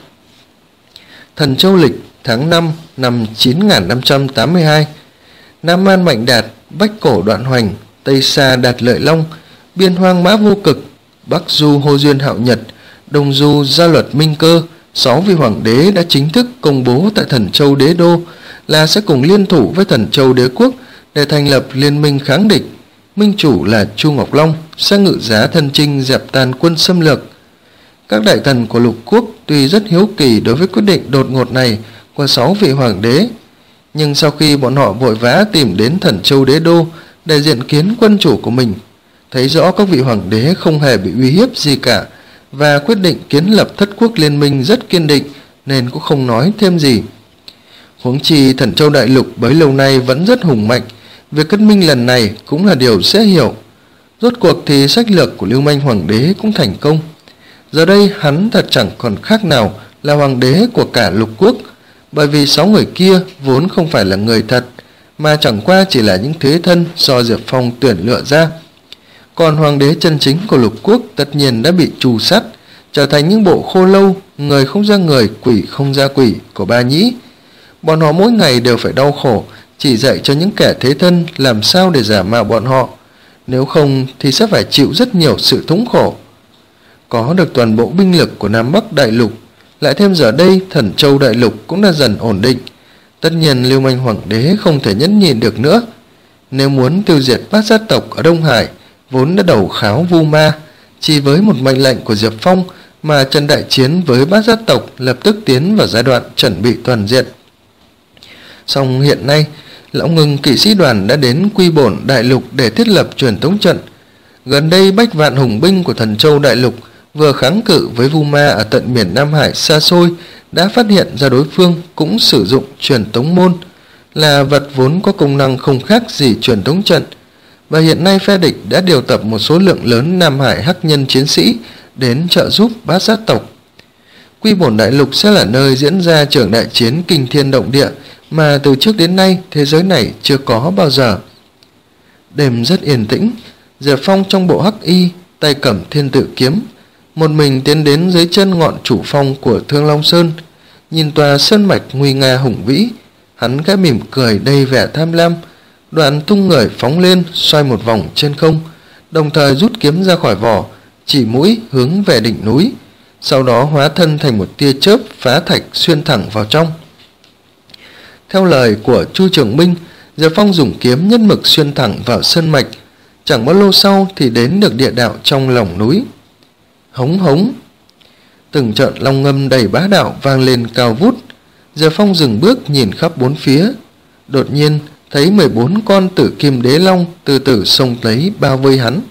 Thần Châu lịch tháng năm năm chín nghìn năm trăm tám mươi hai. Nam Man Mạnh Đạt, Bách Cổ Đoạn Hoành, Tây Sa Đạt Lợi Long, Biên Hoang Mã Vô Cực, Bắc Du Hô Duyên Hạo Nhật, Đông Du Gia Luật Minh Cơ, sáu vị hoàng đế đã chính thức công bố tại Thần Châu Đế Đô là sẽ cùng liên thủ với Thần Châu Đế Quốc để thành lập liên minh kháng địch. Minh chủ là Chu Ngọc Long sẽ ngự giá thân chinh dẹp tàn quân xâm lược. Các đại thần của Lục Quốc tuy rất hiếu kỳ đối với quyết định đột ngột này của sáu vị hoàng đế, nhưng sau khi bọn họ vội vã tìm đến Thần Châu Đế Đô để diện kiến quân chủ của mình, thấy rõ các vị hoàng đế không hề bị uy hiếp gì cả và quyết định kiến lập thất quốc liên minh rất kiên định, nên cũng không nói thêm gì. Huống chi Thần Châu Đại Lục bấy lâu nay vẫn rất hùng mạnh, việc kết minh lần này cũng là điều dễ hiểu. Rốt cuộc thì sách lược của Lưu Manh Hoàng đế cũng thành công. Giờ đây hắn thật chẳng còn khác nào là hoàng đế của cả Lục Quốc, bởi vì sáu người kia vốn không phải là người thật, mà chẳng qua chỉ là những thế thân do Diệp Phong tuyển lựa ra. Còn hoàng đế chân chính của Lục Quốc tất nhiên đã bị trù sát, trở thành những bộ khô lâu, người không ra người, quỷ không ra quỷ của Ba Nhĩ. Bọn họ mỗi ngày đều phải đau khổ, chỉ dạy cho những kẻ thế thân làm sao để giả mạo bọn họ, nếu không thì sẽ phải chịu rất nhiều sự thống khổ. Có được toàn bộ binh lực của Nam Bắc Đại Lục, lại thêm giờ đây Thần Châu Đại Lục cũng đã dần ổn định, tất nhiên Lưu Manh Hoàng đế không thể nhẫn nhịn được nữa. Nếu muốn tiêu diệt bát giác tộc ở Đông Hải vốn đã đầu kháo vu ma, chỉ với một mệnh lệnh của Diệp Phong mà trận đại chiến với bát giác tộc lập tức tiến vào giai đoạn chuẩn bị toàn diện. Song hiện nay, Lão Ngưng kỵ sĩ đoàn đã đến Quy Bổn Đại Lục để thiết lập truyền tống trận. Gần đây bách vạn hùng binh của Thần Châu Đại Lục vừa kháng cự với vu ma ở tận miền Nam Hải xa xôi đã phát hiện ra đối phương cũng sử dụng truyền tống môn. là vật vốn có công năng không khác gì truyền tống trận, và hiện nay phe địch đã điều tập một số lượng lớn Nam Hải hắc nhân chiến sĩ đến trợ giúp Bát Giác tộc. Quy Bổn Đại Lục sẽ là nơi diễn ra trường đại chiến kinh thiên động địa mà từ trước đến nay thế giới này chưa có bao giờ. Đêm rất yên tĩnh, Diệp Phong trong bộ hắc y, tay cầm thiên tự kiếm, một mình tiến đến dưới chân ngọn chủ phong của Thương Long Sơn. Nhìn tòa sơn mạch nguy nga hùng vĩ, hắn khẽ mỉm cười đầy vẻ tham lam, đoạn tung người phóng lên xoay một vòng trên không, đồng thời rút kiếm ra khỏi vỏ, chỉ mũi hướng về đỉnh núi, sau đó hóa thân thành một tia chớp phá thạch xuyên thẳng vào trong. Theo lời của Chu Trường Minh, Diệp Phong dùng kiếm nhất mực xuyên thẳng vào sơn mạch, chẳng bao lâu sau thì đến được địa đạo trong lòng núi. Hống hống, từng trận long ngâm đầy bá đạo vang lên cao vút. Diệp Phong dừng bước nhìn khắp bốn phía, đột nhiên thấy mười bốn con tử kim đế long từ từ xông tới bao vây hắn.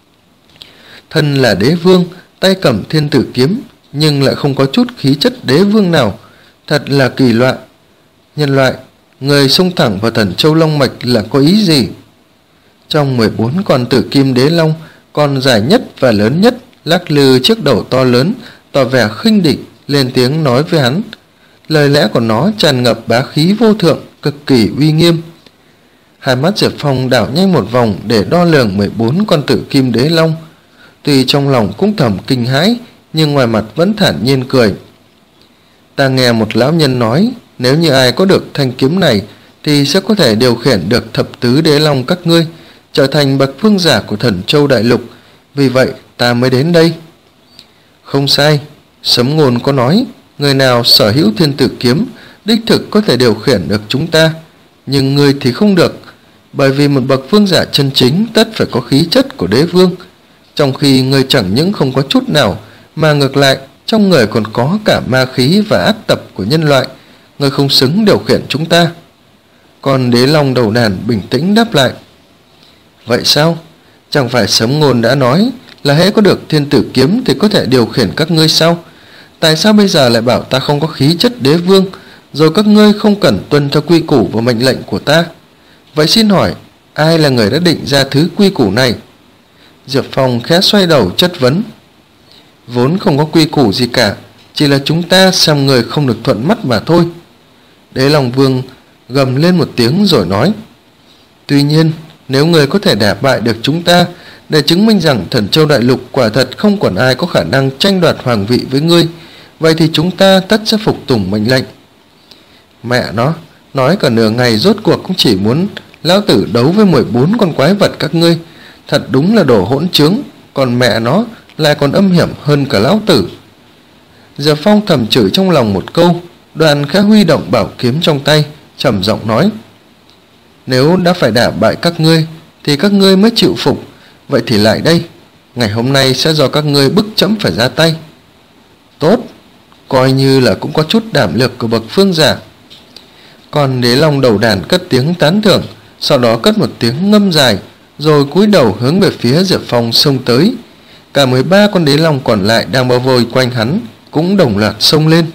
Thân là đế vương, tay cầm thiên tử kiếm, nhưng lại không có chút khí chất đế vương nào, thật là kỳ lạ. Nhân loại, người xông thẳng vào Thần Châu Long Mạch là có ý gì? Trong mười bốn con tử kim đế long, con dài nhất và lớn nhất lắc lư chiếc đầu to lớn, tỏ vẻ khinh địch, lên tiếng nói với hắn. Lời lẽ của nó tràn ngập bá khí vô thượng, cực kỳ uy nghiêm. Hai mắt Diệp Phong đảo nhanh một vòng để đo lường mười bốn con tử kim đế long. Tuy trong lòng cũng thầm kinh hãi, nhưng ngoài mặt vẫn thản nhiên cười. Ta nghe một lão nhân nói, nếu như ai có được thanh kiếm này thì sẽ có thể điều khiển được thập tứ đế long các ngươi, trở thành bậc vương giả của Thần Châu Đại Lục. Vì vậy ta mới đến đây. Không sai, Sấm Ngôn có nói, người nào sở hữu thiên tử kiếm đích thực có thể điều khiển được chúng ta, nhưng ngươi thì không được, bởi vì một bậc vương giả chân chính tất phải có khí chất của đế vương, trong khi ngươi chẳng những không có chút nào, mà ngược lại trong người còn có cả ma khí và ác tập của nhân loại. Ngươi không xứng điều khiển chúng ta. Còn đế long đầu đàn bình tĩnh đáp lại. Vậy sao? Chẳng phải Sấm Ngôn đã nói là hễ có được thiên tử kiếm thì có thể điều khiển các ngươi sao? Tại sao bây giờ lại bảo ta không có khí chất đế vương, rồi các ngươi không cần tuân theo quy củ và mệnh lệnh của ta? Vậy xin hỏi, ai là người đã định ra thứ quy củ này? Diệp Phong khẽ xoay đầu chất vấn. Vốn không có quy củ gì cả, chỉ là chúng ta xem người không được thuận mắt mà thôi. Đế Long Vương gầm lên một tiếng rồi nói. Tuy nhiên, nếu người có thể đả bại được chúng ta, để chứng minh rằng Thần Châu Đại Lục quả thật không còn ai có khả năng tranh đoạt hoàng vị với ngươi, vậy thì chúng ta tất sẽ phục tùng mệnh lệnh. Mẹ nó, nói cả nửa ngày rốt cuộc cũng chỉ muốn lão tử đấu với mười bốn con quái vật các ngươi, thật đúng là đồ hỗn trướng, còn mẹ nó lại còn âm hiểm hơn cả lão tử. Diệp Phong thầm chửi trong lòng một câu, đoạn khẽ huy động bảo kiếm trong tay, trầm giọng nói. Nếu đã phải đả bại các ngươi thì các ngươi mới chịu phục, vậy thì lại đây, ngày hôm nay sẽ do các ngươi bức trẫm phải ra tay. Tốt, coi như là cũng có chút đảm lược của bậc phương giả. Còn đế long đầu đàn cất tiếng tán thưởng, sau đó cất một tiếng ngâm dài, rồi cúi đầu hướng về phía Diệp Phong xông tới. Cả mười ba con đế long còn lại đang bao vây quanh hắn cũng đồng loạt xông lên.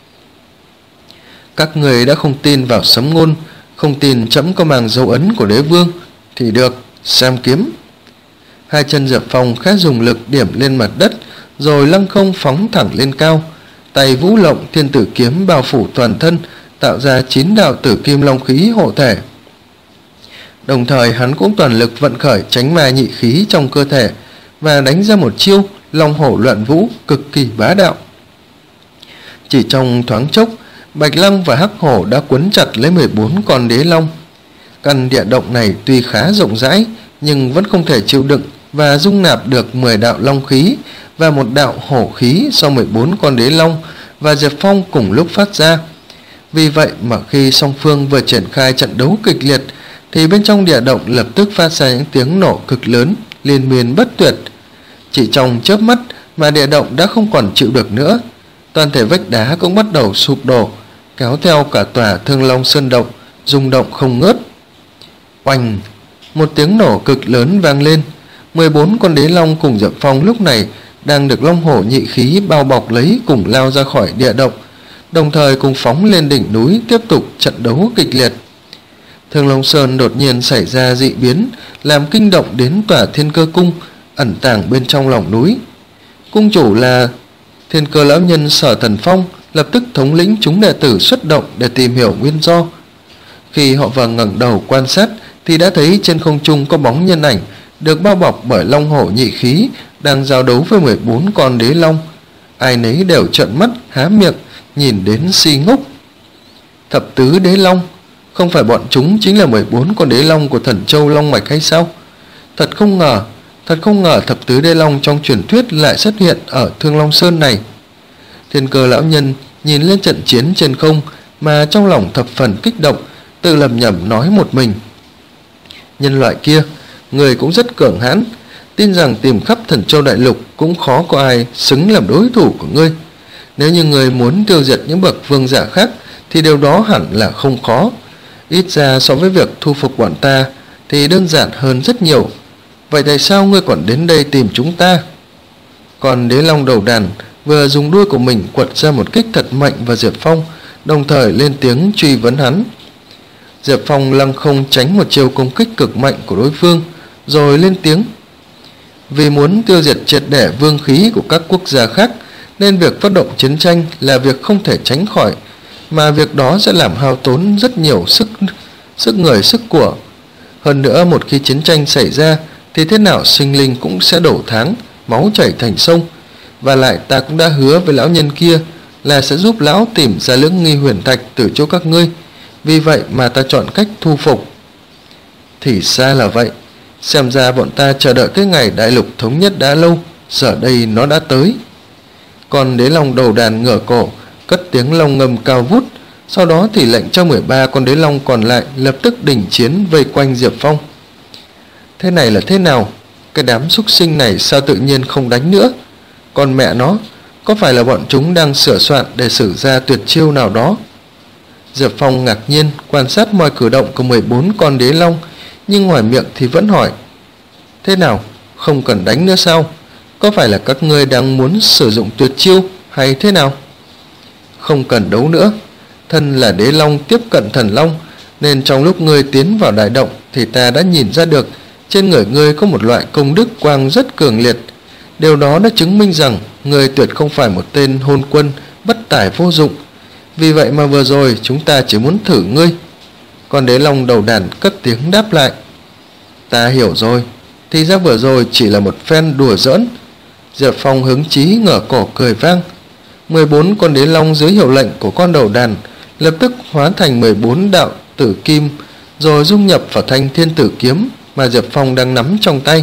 Các người đã không tin vào Sấm Ngôn, không tin trẫm có mang dấu ấn của đế vương thì được, xem kiếm. Hai chân Diệp Phong khẽ dùng lực điểm lên mặt đất, rồi lăng không phóng thẳng lên cao. Tay vũ lộng thiên tử kiếm bao phủ toàn thân, tạo ra chín đạo tử kim long khí hộ thể. Đồng thời hắn cũng toàn lực vận khởi chánh ma nhị khí trong cơ thể và đánh ra một chiêu long hổ loạn vũ cực kỳ bá đạo. Chỉ trong thoáng chốc, Bạch Lăng và Hắc Hổ đã quấn chặt lấy mười bốn con đế long. Căn địa động này tuy khá rộng rãi nhưng vẫn không thể chịu đựng và dung nạp được mười đạo long khí và một đạo hổ khí do mười bốn con đế long và Diệp Phong cùng lúc phát ra. Vì vậy mà khi song phương vừa triển khai trận đấu kịch liệt thì bên trong địa động lập tức phát ra những tiếng nổ cực lớn liên miên bất tuyệt. Chỉ trong chớp mắt mà địa động đã không còn chịu được nữa, toàn thể vách đá cũng bắt đầu sụp đổ, kéo theo cả tòa Thương Long Sơn động rung động không ngớt. Oanh, một tiếng nổ cực lớn vang lên. Mười bốn con đế long cùng Diệp Phong lúc này đang được long hổ nhị khí bao bọc lấy cùng lao ra khỏi địa động, đồng thời cùng phóng lên đỉnh núi tiếp tục trận đấu kịch liệt. Thương Long Sơn đột nhiên xảy ra dị biến, làm kinh động đến tòa Thiên Cơ Cung ẩn tàng bên trong lòng núi. Cung chủ là Thiên Cơ lão nhân Sở Thần Phong lập tức thống lĩnh chúng đệ tử xuất động để tìm hiểu nguyên do. Khi họ vừa ngẩng đầu quan sát thì đã thấy trên không trung có bóng nhân ảnh được bao bọc bởi long hổ nhị khí đang giao đấu với mười bốn con đế long. Ai nấy đều trợn mắt há miệng nhìn đến si ngốc. Thập tứ đế long, không phải bọn chúng chính là mười bốn con đế long của Thần Châu Long Mạch hay sao? Thật không ngờ, thật không ngờ thập tứ đế long trong truyền thuyết lại xuất hiện ở Thương Long Sơn này. Thiên Cơ lão nhân nhìn lên trận chiến trên không mà trong lòng thập phần kích động, tự lẩm nhẩm nói một mình: nhân loại kia, người cũng rất cường hãn, tin rằng tìm khắp Thần Châu đại lục cũng khó có ai xứng làm đối thủ của ngươi. Nếu như người muốn tiêu diệt những bậc vương giả khác thì điều đó hẳn là không khó, ít ra so với việc thu phục bọn ta thì đơn giản hơn rất nhiều. Vậy tại sao ngươi còn đến đây tìm chúng ta? Còn đế long đầu đàn vừa dùng đuôi của mình quật ra một kích thật mạnh vào Diệp Phong, đồng thời lên tiếng truy vấn hắn. Diệp Phong lăng không tránh một chiêu công kích cực mạnh của đối phương, rồi lên tiếng: vì muốn tiêu diệt triệt để vương khí của các quốc gia khác, nên việc phát động chiến tranh là việc không thể tránh khỏi, mà việc đó sẽ làm hao tốn rất nhiều sức sức người sức của. Hơn nữa, một khi chiến tranh xảy ra thì thế nào sinh linh cũng sẽ đổ tháng, máu chảy thành sông. Và lại ta cũng đã hứa với lão nhân kia là sẽ giúp lão tìm ra lưỡng nghi huyền thạch từ chỗ các ngươi, vì vậy mà ta chọn cách thu phục. Thì ra là vậy, xem ra bọn ta chờ đợi cái ngày đại lục thống nhất đã lâu, giờ đây nó đã tới. Còn đế long đầu đàn ngửa cổ cất tiếng long ngâm cao vút, sau đó thì lệnh cho mười ba con đế long còn lại lập tức đình chiến vây quanh Diệp Phong. Thế này là thế nào? Cái đám súc sinh này sao tự nhiên không đánh nữa? Còn mẹ nó, có phải là bọn chúng đang sửa soạn để sử ra tuyệt chiêu nào đó? Diệp Phong ngạc nhiên quan sát mọi cử động của mười bốn con đế long, nhưng ngoài miệng thì vẫn hỏi: thế nào, không cần đánh nữa sao? Có phải là các ngươi đang muốn sử dụng tuyệt chiêu hay thế nào? Không cần đấu nữa. Thân là đế long tiếp cận thần long, nên trong lúc ngươi tiến vào đại động thì ta đã nhìn ra được trên người ngươi có một loại công đức quang rất cường liệt. Điều đó đã chứng minh rằng ngươi tuyệt không phải một tên hôn quân bất tài vô dụng. Vì vậy mà vừa rồi chúng ta chỉ muốn thử ngươi. Con đế long đầu đàn cất tiếng đáp lại: ta hiểu rồi, thì ra vừa rồi chỉ là một phen đùa giỡn. Diệp Phong hứng chí ngửa cổ cười vang. mười bốn con đế long dưới hiệu lệnh của con đầu đàn lập tức hóa thành mười bốn đạo tử kim, rồi dung nhập vào thanh thiên tử kiếm mà Diệp Phong đang nắm trong tay.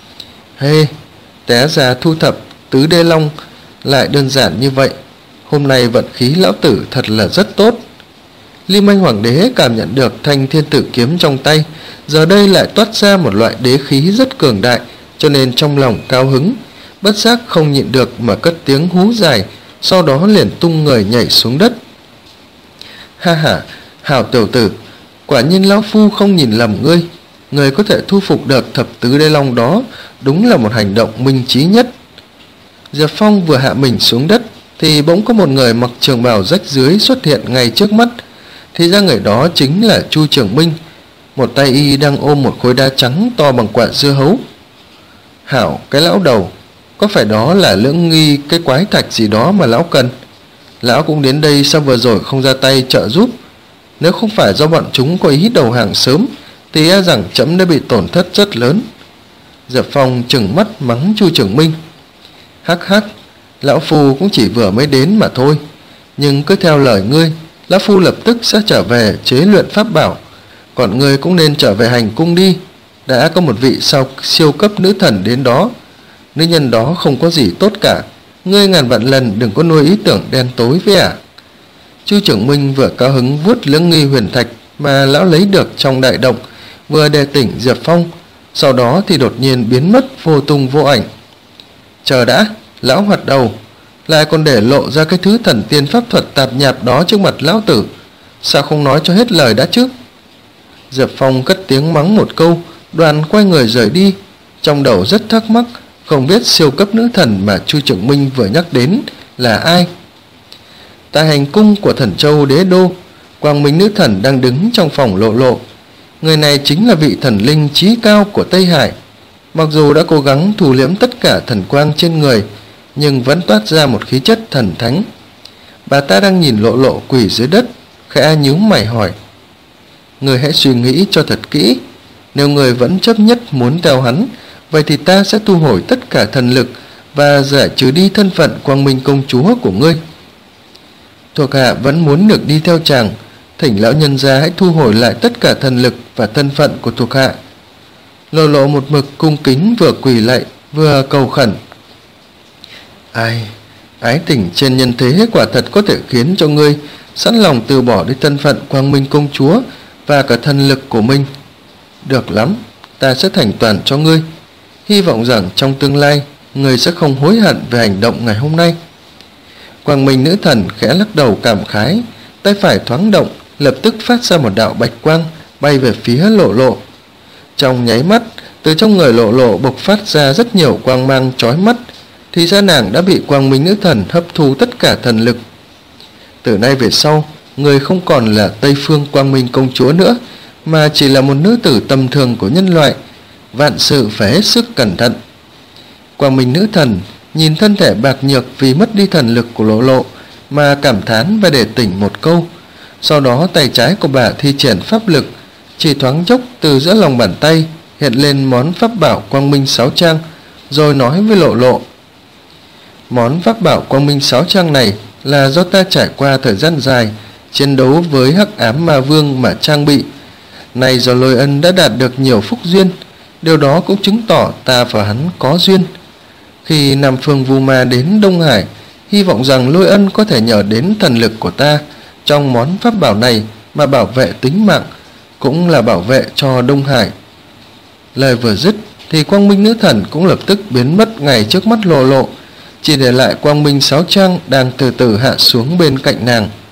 Hê, té ra thu thập tứ đế long lại đơn giản như vậy. Hôm nay vận khí lão tử thật là rất tốt. Lim Anh Hoàng đế cảm nhận được thanh thiên tử kiếm trong tay, giờ đây lại toát ra một loại đế khí rất cường đại, cho nên trong lòng cao hứng, bất giác không nhịn được mà cất tiếng hú dài, sau đó liền tung người nhảy xuống đất. Ha ha, hảo tiểu tử, quả nhiên lão phu không nhìn lầm ngươi. Ngươi có thể thu phục được thập tứ đế long đó, đúng là một hành động minh trí nhất. Diệp Phong vừa hạ mình xuống đất thì bỗng có một người mặc trường bào rách rưới xuất hiện ngay trước mắt. Thì ra người đó chính là Chu Trường Minh, một tay y đang ôm một khối đá trắng to bằng quả dưa hấu. Hảo cái lão đầu, có phải đó là lưỡng nghi cái quái thạch gì đó mà lão cần? Lão cũng đến đây sao vừa rồi không ra tay trợ giúp? Nếu không phải do bọn chúng có ý đầu hàng sớm thì e rằng trẫm đã bị tổn thất rất lớn. Diệp Phong trừng mắt mắng Chu Trường Minh. Hắc hắc, lão phu cũng chỉ vừa mới đến mà thôi, nhưng cứ theo lời ngươi, lão phu lập tức sẽ trở về chế luyện pháp bảo, còn ngươi cũng nên trở về hành cung đi. Đã có một vị sao siêu cấp nữ thần đến đó, nữ nhân đó không có gì tốt cả, ngươi ngàn vạn lần đừng có nuôi ý tưởng đen tối với ả. Chu Trường Minh vừa cao hứng vuốt lưỡng nghi huyền thạch mà lão lấy được trong đại động, vừa đề tỉnh Diệp Phong, sau đó thì đột nhiên biến mất vô tung vô ảnh. Chờ đã, lão hoạt đầu, lại còn để lộ ra cái thứ thần tiên pháp thuật tạp nhạp đó trước mặt lão tử, sao không nói cho hết lời đã chứ? Diệp Phong cất tiếng mắng một câu, đoàn quay người rời đi, trong đầu rất thắc mắc, không biết siêu cấp nữ thần mà Chu Trường Minh vừa nhắc đến là ai. Tại hành cung của Thần Châu Đế Đô, Quang Minh nữ thần đang đứng trong phòng lộ lộ, Người này chính là vị thần linh chí cao của Tây Hải. Mặc dù đã cố gắng thu liễm tất cả thần quang trên người, nhưng vẫn toát ra một khí chất thần thánh. Bà ta đang nhìn Lộ Lộ quỳ dưới đất, khẽ nhíu mày hỏi: người hãy suy nghĩ cho thật kỹ. Nếu người vẫn chấp nhất muốn theo hắn, vậy thì ta sẽ thu hồi tất cả thần lực và giải trừ đi thân phận Quang Minh công chúa của ngươi. Thuộc hạ vẫn muốn được đi theo chàng, thỉnh lão nhân gia hãy thu hồi lại tất cả thần lực và thân phận của thuộc hạ. Lộ Lộ một mực cung kính, vừa quỳ lạy vừa cầu khẩn. Ai, ái tình trên nhân thế quả thật có thể khiến cho ngươi sẵn lòng từ bỏ đi thân phận Quang Minh công chúa và cả thần lực của mình. Được lắm, ta sẽ thành toàn cho ngươi. Hy vọng rằng trong tương lai ngươi sẽ không hối hận về hành động ngày hôm nay. Quang Minh nữ thần khẽ lắc đầu cảm khái, tay phải thoáng động, lập tức phát ra một đạo bạch quang bay về phía Lộ Lộ. Trong nháy mắt, từ trong người Lộ Lộ bộc phát ra rất nhiều quang mang chói mắt, thì ra nàng đã bị Quang Minh nữ thần hấp thu tất cả thần lực. Từ nay về sau, người không còn là Tây Phương Quang Minh công chúa nữa, mà chỉ là một nữ tử tầm thường của nhân loại. Vạn sự phải hết sức cẩn thận. Quang Minh nữ thần nhìn thân thể bạc nhược vì mất đi thần lực của Lộ Lộ mà cảm thán và để tỉnh một câu. Sau đó tay trái của bà thi triển pháp lực, chỉ thoáng chốc từ giữa lòng bàn tay hiện lên món pháp bảo Quang Minh sáu trang, rồi nói với Lộ Lộ: món pháp bảo Quang Minh sáu trang này là do ta trải qua thời gian dài chiến đấu với Hắc Ám Ma Vương mà trang bị. Nay do Lôi Ân đã đạt được nhiều phúc duyên, điều đó cũng chứng tỏ ta và hắn có duyên. Khi Nam Phương Vu Ma đến Đông Hải, hy vọng rằng Lôi Ân có thể nhờ đến thần lực của ta trong món pháp bảo này mà bảo vệ tính mạng, cũng là bảo vệ cho Đông Hải. Lời vừa dứt thì Quang Minh nữ thần cũng lập tức biến mất ngay trước mắt Lộ Lộ, chỉ để lại Quang Minh sáu trang đang từ từ hạ xuống bên cạnh nàng.